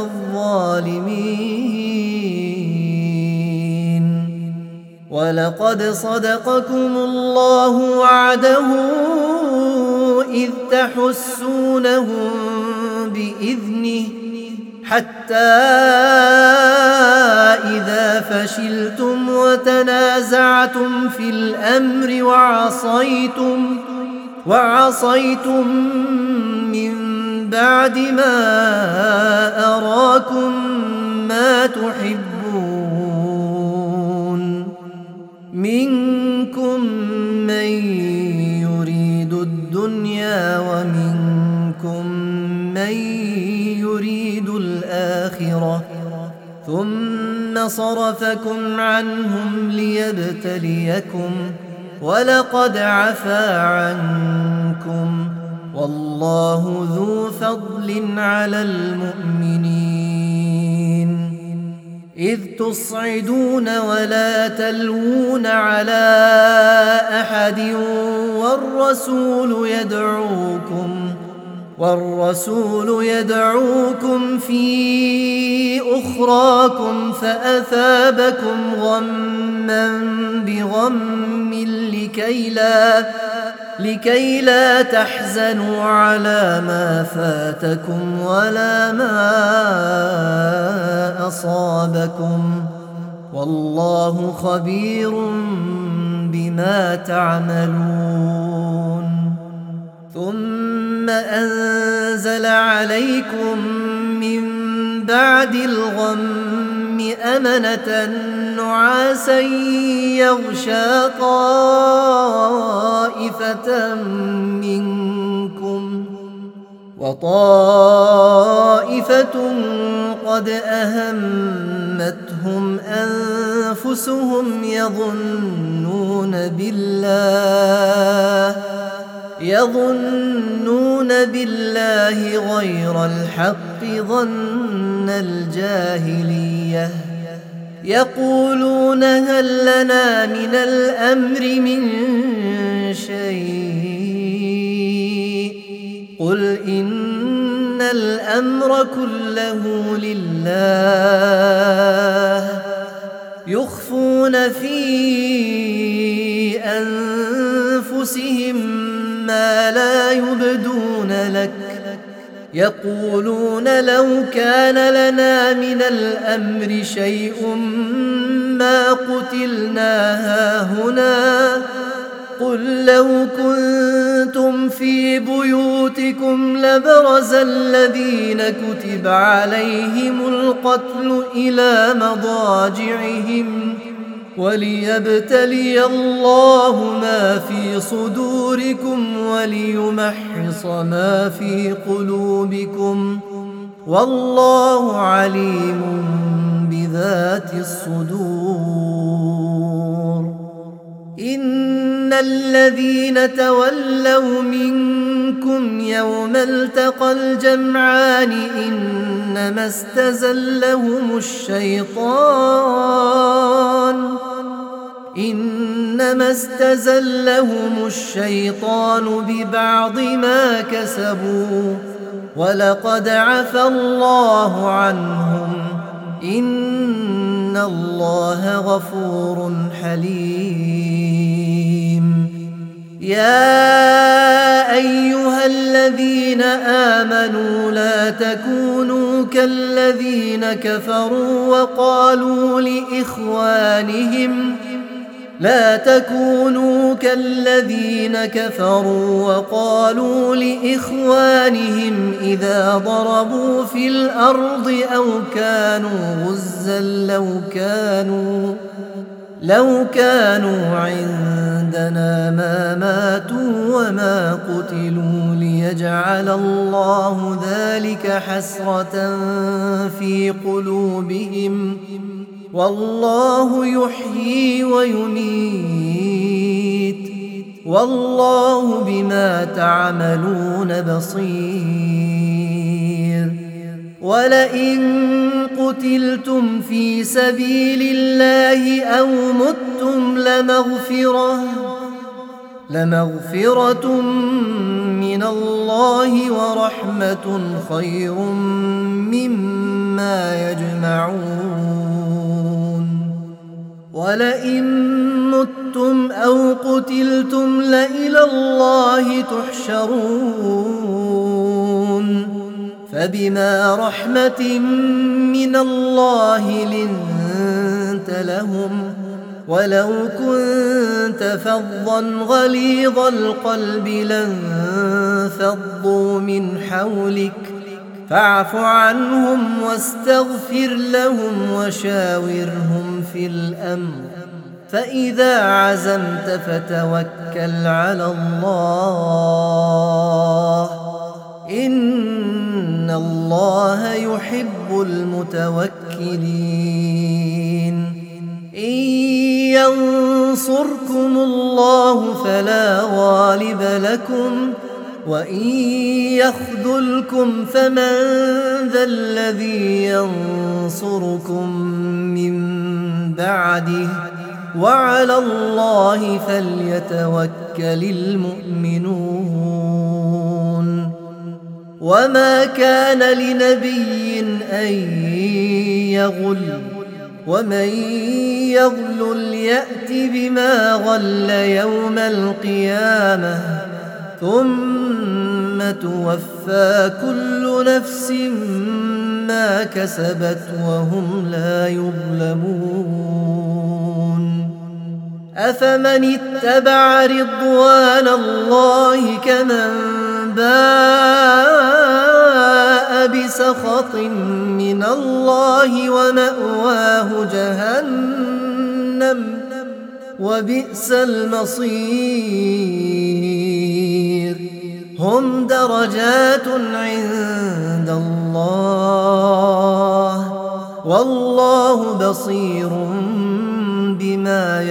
الظالمين. ولقد صدقكم الله وعده إذ تحسونهم بإذنه حتى إذا فشلتم وتنازعتم في الأمر وعصيتم من بعد ما أراكم ما تحبون منكم من يريد الدنيا ومنكم من يريد الآخرة ثم صرفكم عنهم ليبتليكم ولقد عفا عنكم والله ذو فضل على المؤمنين. إذ تصعدون ولا تلوون على والرسول يدعوكم في أخراكم فأثابكم غما بغم لكي لا تحزنوا على ما فاتكم ولا ما أصابكم والله خبير بما تعملون ثم أنزل عليكم من بعد الغم أمنة نعاسا يغشى طائفة منكم وطائفة قد أهمتهم أنفسهم يظنون بالله غير الحق ظن الجاهلية يقولون هل لنا من الأمر من شيء قل إن الأمر كله لله يخفون في أنفسهم ما لا يبدون لك يقولون لو كان لنا من الأمر شيء ما قتلنا هاهنا قل لو كنتم في بيوتكم لبرز الذين كتب عليهم القتل إلى مضاجعهم وليبتلي الله ما في صدوركم وليمحص ما في قلوبكم والله عليم بذات الصدور إن الذين تولوا منكم يوم التقى الجمعان إنما استزلهم الشيطان ببعض ما كسبوا ولقد عفى الله عنهم إن الله غفور حليم يا أيها الذين آمنوا لا تكونوا كالذين كفروا وقالوا لإخوانهم إذا ضربوا في الأرض أو كانوا غزا لو كانوا عندنا ما ماتوا وما قتلوا ليجعل الله ذلك حسرة في قلوبهم والله يحيي ويميت والله بما تعملون بصير ولئن قتلتم في سبيل الله أو متم لمغفرة من الله ورحمة خير مما يجمعون ولئن متم أو قتلتم لإلى الله تحشرون فبما رحمة من الله لنت لهم ولو كنت فظا غليظ القلب لانفضوا من حولك فاعف عنهم واستغفر لهم وشاورهم في الأمر فإذا عزمت فتوكل على الله إن الله يحب المتوكلين إن ينصركم الله فلا غالب لكم وإن يخذلكم فمن ذا الذي ينصركم من بعده وعلى الله فليتوكل المؤمنون وما كان لنبي أن يغل ومن يغل يأت بما غل يوم القيامة ثم توفى كل نفس ما كسبت وهم لا يظلمون أفمن اتبع رضوان الله كمن باء بسخط من الله ومأواه جهنم وبئس المصير هم درجات عند الله والله بصير بما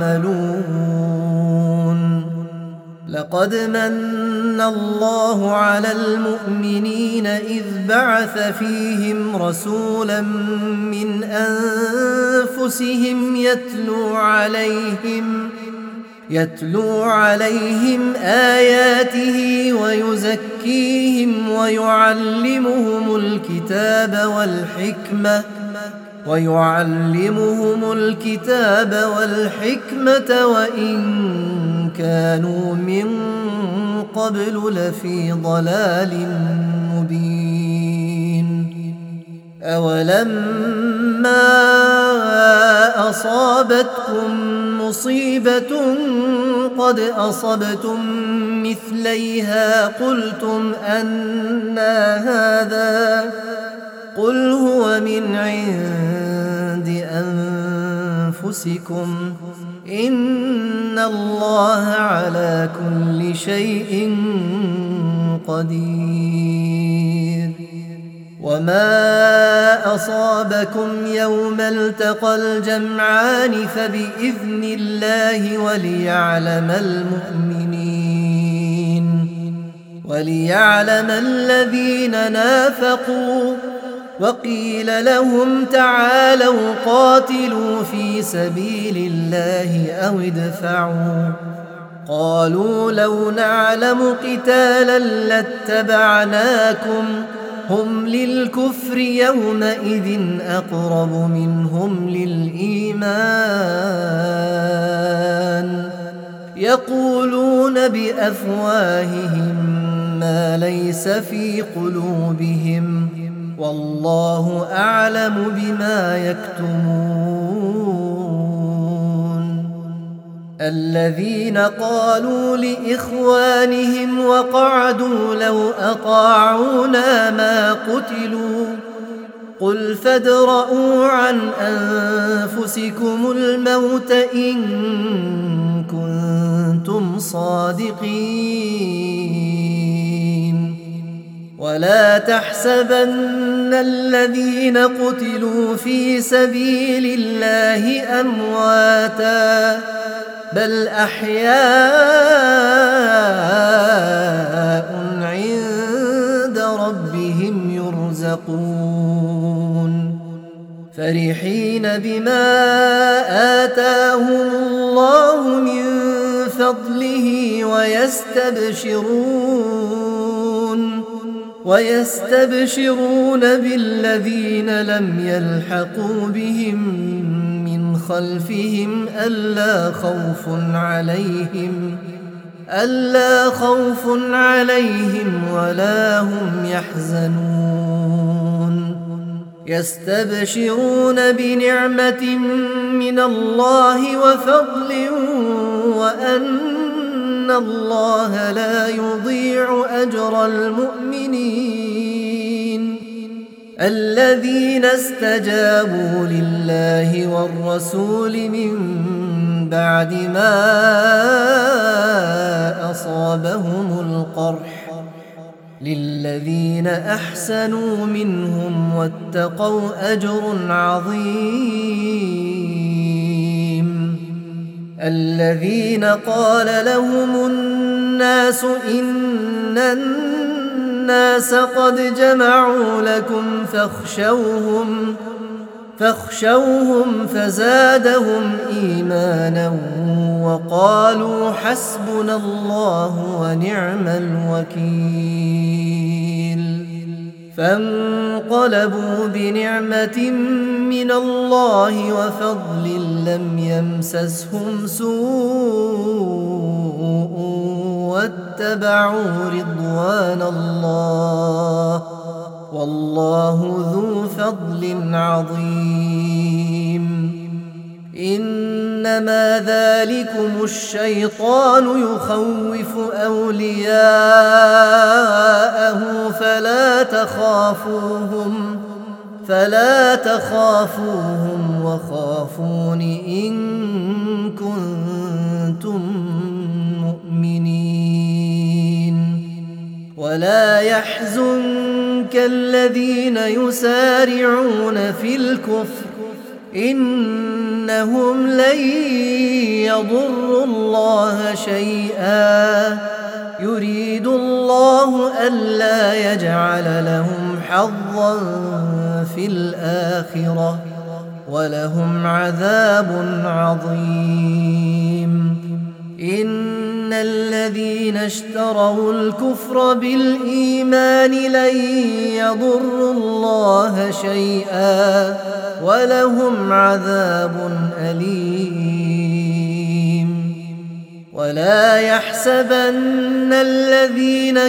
يعملون لقد من الله على المؤمنين إذ بعث فيهم رسولا من أنفسهم يتلو عليهم آياته ويزكيهم ويعلمهم الكتاب والحكمة وإن كانوا من قبل لفي ضلال مبين أولما أصابتكم مصيبة قد أصبتم مثليها قلتم أنى هذا قل هو من عند أنفسكم إن الله على كل شيء قدير وما أصابكم يوم التقى الجمعان فبإذن الله وليعلم الذين نافقوا وقيل لهم تعالوا قاتلوا في سبيل الله أو ادفعوا قالوا لو نعلم قتالا لاتبعناكم هم للكفر يومئذ أقرب منهم للإيمان يقولون بأفواههم ما ليس في قلوبهم والله أعلم بما يكتمون الذين قالوا لإخوانهم وقعدوا لو أطاعونا ما قتلوا قل فادرءوا عن أنفسكم الموت إن كنتم صادقين ولا تحسبن الذين قتلوا في سبيل الله أمواتا بل أحياء عند ربهم يرزقون فرحين بما آتاهم الله من فضله ويستبشرون بالذين لم يلحقوا بهم من خلفهم ألا خوف عليهم ولا هم يحزنون يستبشرون بنعمة من الله وفضل وأن الله لا يضيع أجر المؤمنين الذين استجابوا لله والرسول من بعد ما أصابهم القرح للذين أحسنوا منهم واتقوا أجر عظيم الذين قال لهم الناس إن الناس قد جمعوا لكم فاخشوهم فزادهم إيمانا وقالوا حسبنا الله ونعم الوكيل فانقلبوا بنعمة من الله وفضل لم يمسسهم سوء واتبعوا رضوان الله والله ذو فضل عظيم. إنما ذلكم الشيطان يخوف أولياءه فلا تخافوهم وخافون إن كنتم مؤمنين. ولا يحزنك الذين يسارعون في الكفر إنهم لن يضروا الله شيئا يريد الله ألا يجعل لهم حظا في الآخرة ولهم عذاب عظيم. إن الذين اشتروا الكفر بالإيمان لن يضروا الله شيئا ولهم عذاب أليم. ولا يحسبن الذين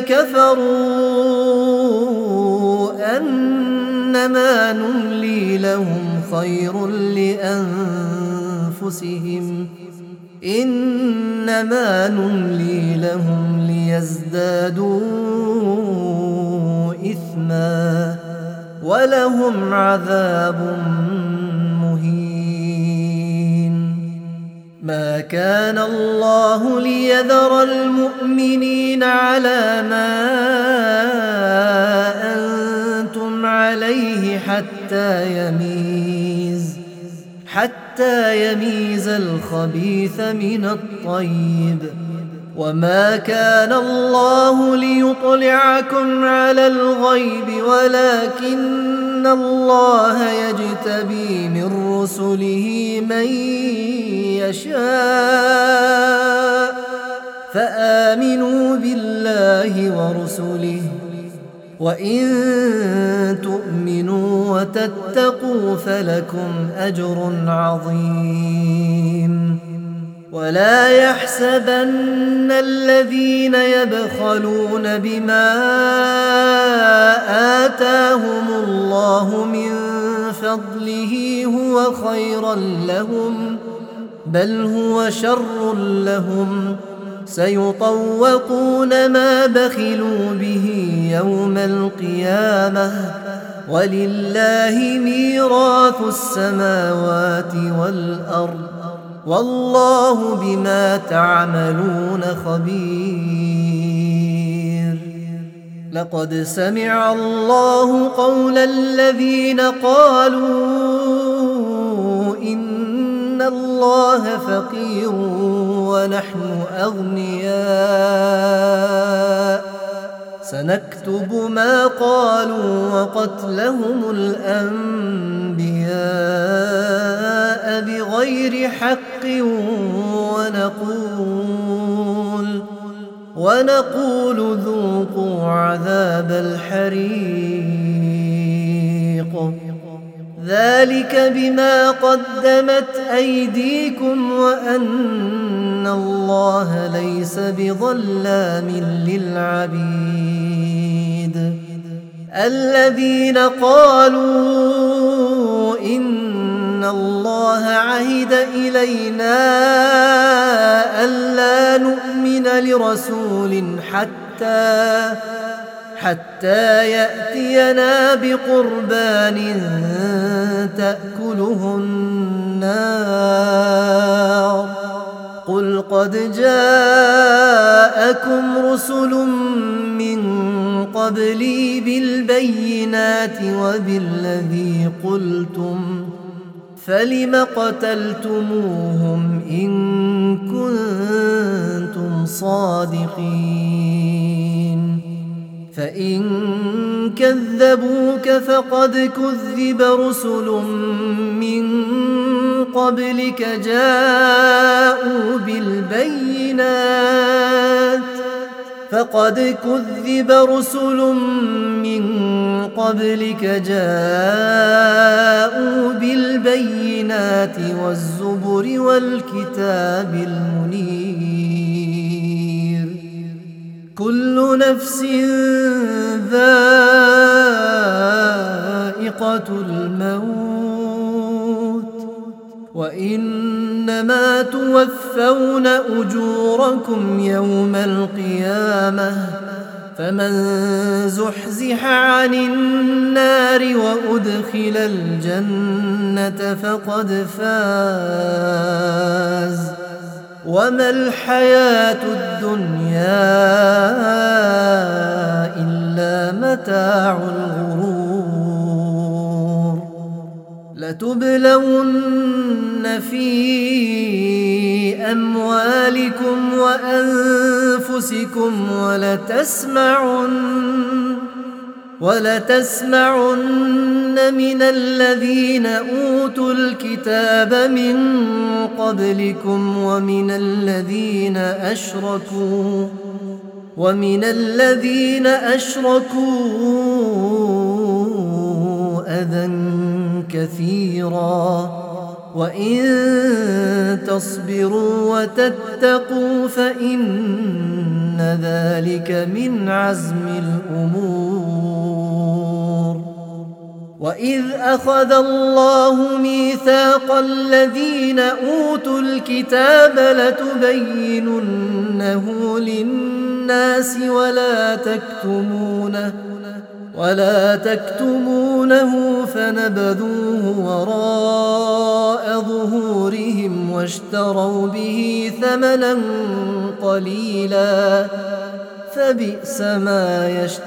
كفروا أنما نملي لهم خير لأنفسهم إنما نملي لهم ليزدادوا إثما ولهم عذاب مهين. ما كان الله ليذر المؤمنين على ما أنتم عليه حتى يميز الخبيث من الطيب. وما كان الله ليطلعكم على الغيب ولكن الله يجتبي من رسله من يشاء فآمنوا بالله ورسله وإن تؤمنوا وتتقوا فلكم أجر عظيم. ولا يحسبن الذين يبخلون بما آتاهم الله من فضله هو خيرا لهم بل هو شر لهم سيطوقون ما بخلوا به يوم القيامة ولله ميراث السماوات والأرض والله بما تعملون خبير. لقد سمع الله قول الذين قالوا إن الله فقير ونحن أغنياء سنكتب ما قالوا وقتلهم الأنبياء بغير حق ونقول ذوقوا عذاب الحريق ذلك بما قدمت أيديكم وأن الله ليس بظلام للعبيد. الذين قالوا إن الله عهد إلينا ألا نؤمن لرسول حتى يأتينا بقربان تأكله النار قل قد جاءكم رسل من قبلي بالبينات وبالذي قلتم فلم قتلتموهم إن كنتم صادقين فإن كذبوك فقد كذب رسل من قبلك جاءوا بالبينات فقد كذب رسل من قبلك جاءوا بالبينات والزبر والكتاب المنير كل نفس ذائقة الموت وإنما توفون أجوركم يوم القيامة فمن زحزح عن النار وأدخل الجنة فقد فاز وما الحياة الدنيا إلا متاع الغرور لتبلون في أموالكم وأنفسكم ولتسمعن من الذين أوتوا الكتاب من قبلكم ومن الذين أشركوا أذى كثيرا وإن تصبروا وتتقوا فإن ذلك من عزم الأمور وإذ أخذ الله ميثاق الذين أوتوا الكتاب لتبيننه للناس ولا تكتمونه فنبذوه وراء ظهورهم واشتروا به ثمنا قليلا فبئس ما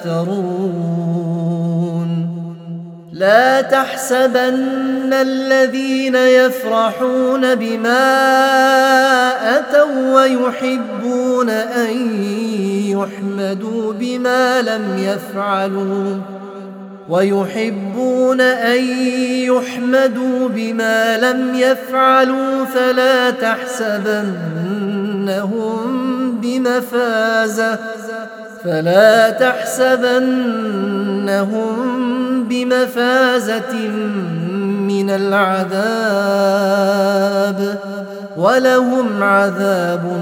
يشترون لا تحسبن الذين يفرحون بما أتوا ويحبون أن يحمدوا بما لم يفعلوا فلا تحسبنهم بمفازة من العذاب ولهم عذاب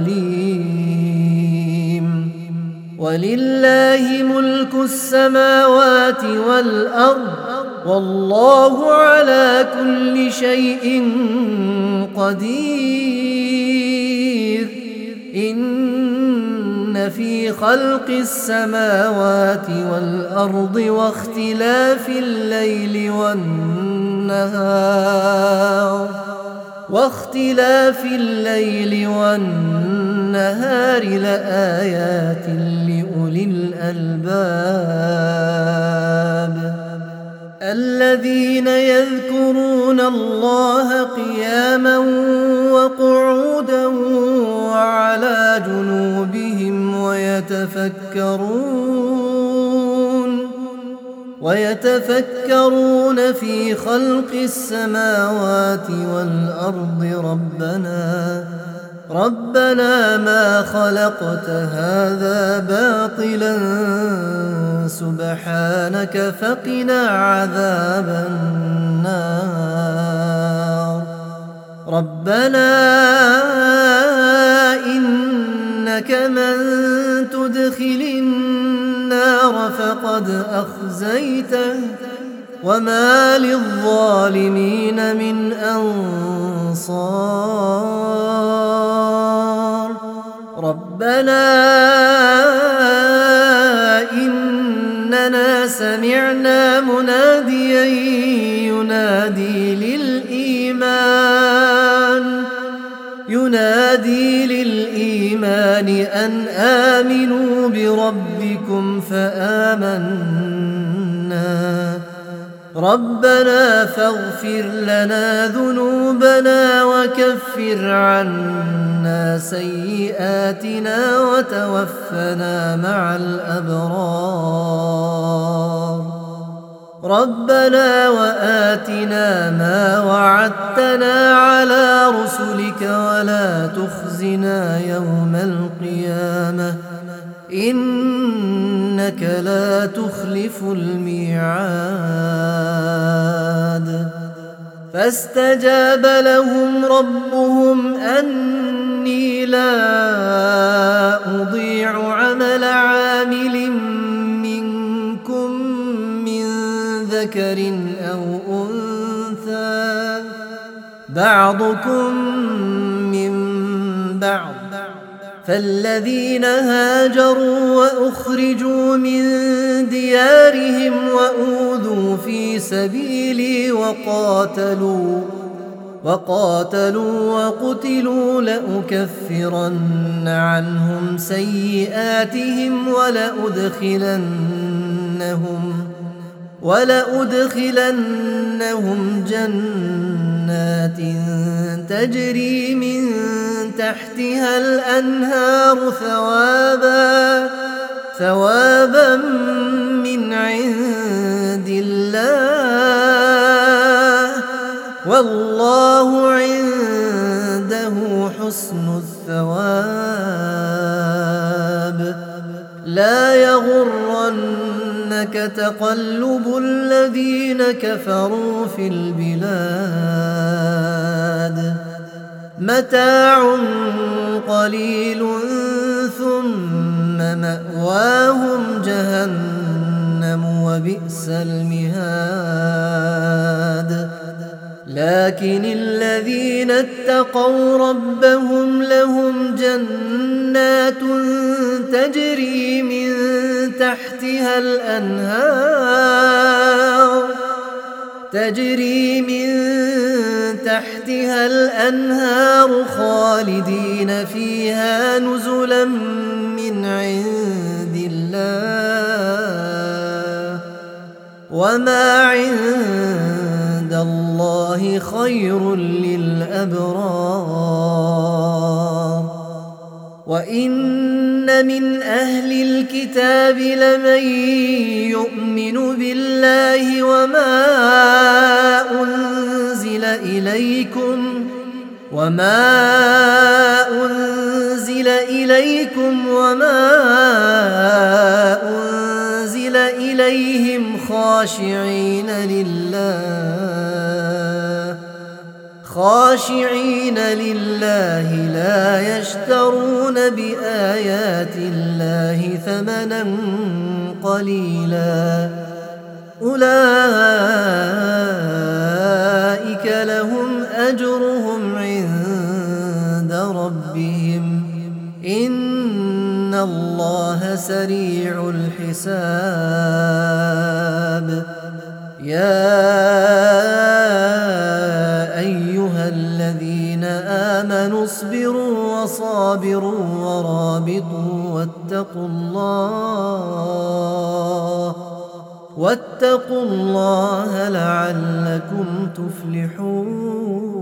أليم ولله ملك السماوات والأرض والله على كل شيء قدير إن في خلق السماوات والأرض واختلاف الليل والنهار لآيات لأولي الألباب الذين يذكرون الله قياما وقعودا وعلى جنوبهم ويتفكرون في خلق السماوات والأرض ربنا ما خلقت هذا باطلا سبحانك فقنا عذاب النار ربنا إنك من تدخل النار فقد أخزيته وما للظالمين من أنصار ربنا إننا سمعنا مناديا ينادي للإيمان أن آمنوا بربكم فآمنا ربنا فاغفر لنا ذنوبنا وكفر عنا سيئاتنا وتوفنا مع الأبرار ربنا وآتنا ما وعدتنا على رسلك ولا تخزنا يوم القيامة إنك لا تخلف الميعاد فاستجاب لهم ربهم أني لا أضيع عمل عامل منكم من ذكر أو أنثى بعضكم من بعض فالذين هاجروا وأخرجوا من ديارهم وأوذوا في سبيلي وقاتلوا وقتلوا لأكفرن عنهم سيئاتهم ولأدخلنهم جنات تجري من تحتها الأنهار ثوابا من عند الله والله عنده حسن الثواب لا يغرنك تقلب الذين كفروا في البلاد متاع قليل ثم مأواهم جهنم وبئس المهاد لكن الذين اتقوا ربهم لهم جنات تجري من تحتها الأنهار خالدين فيها نزلا من عند الله وما عند الله خير للأبرار وإن من أهل الكتاب لمن يؤمن بالله وما أنزل إليكم وما أنزل إليهم خاشعين لله لا يشترون بآيات الله ثمنا قليلا أولئك لهم أجرهم عند ربهم إن الله سريع الحساب يا أيها الذين آمنوا اصبروا وصابروا ورابطوا واتقوا الله لعلكم تفلحون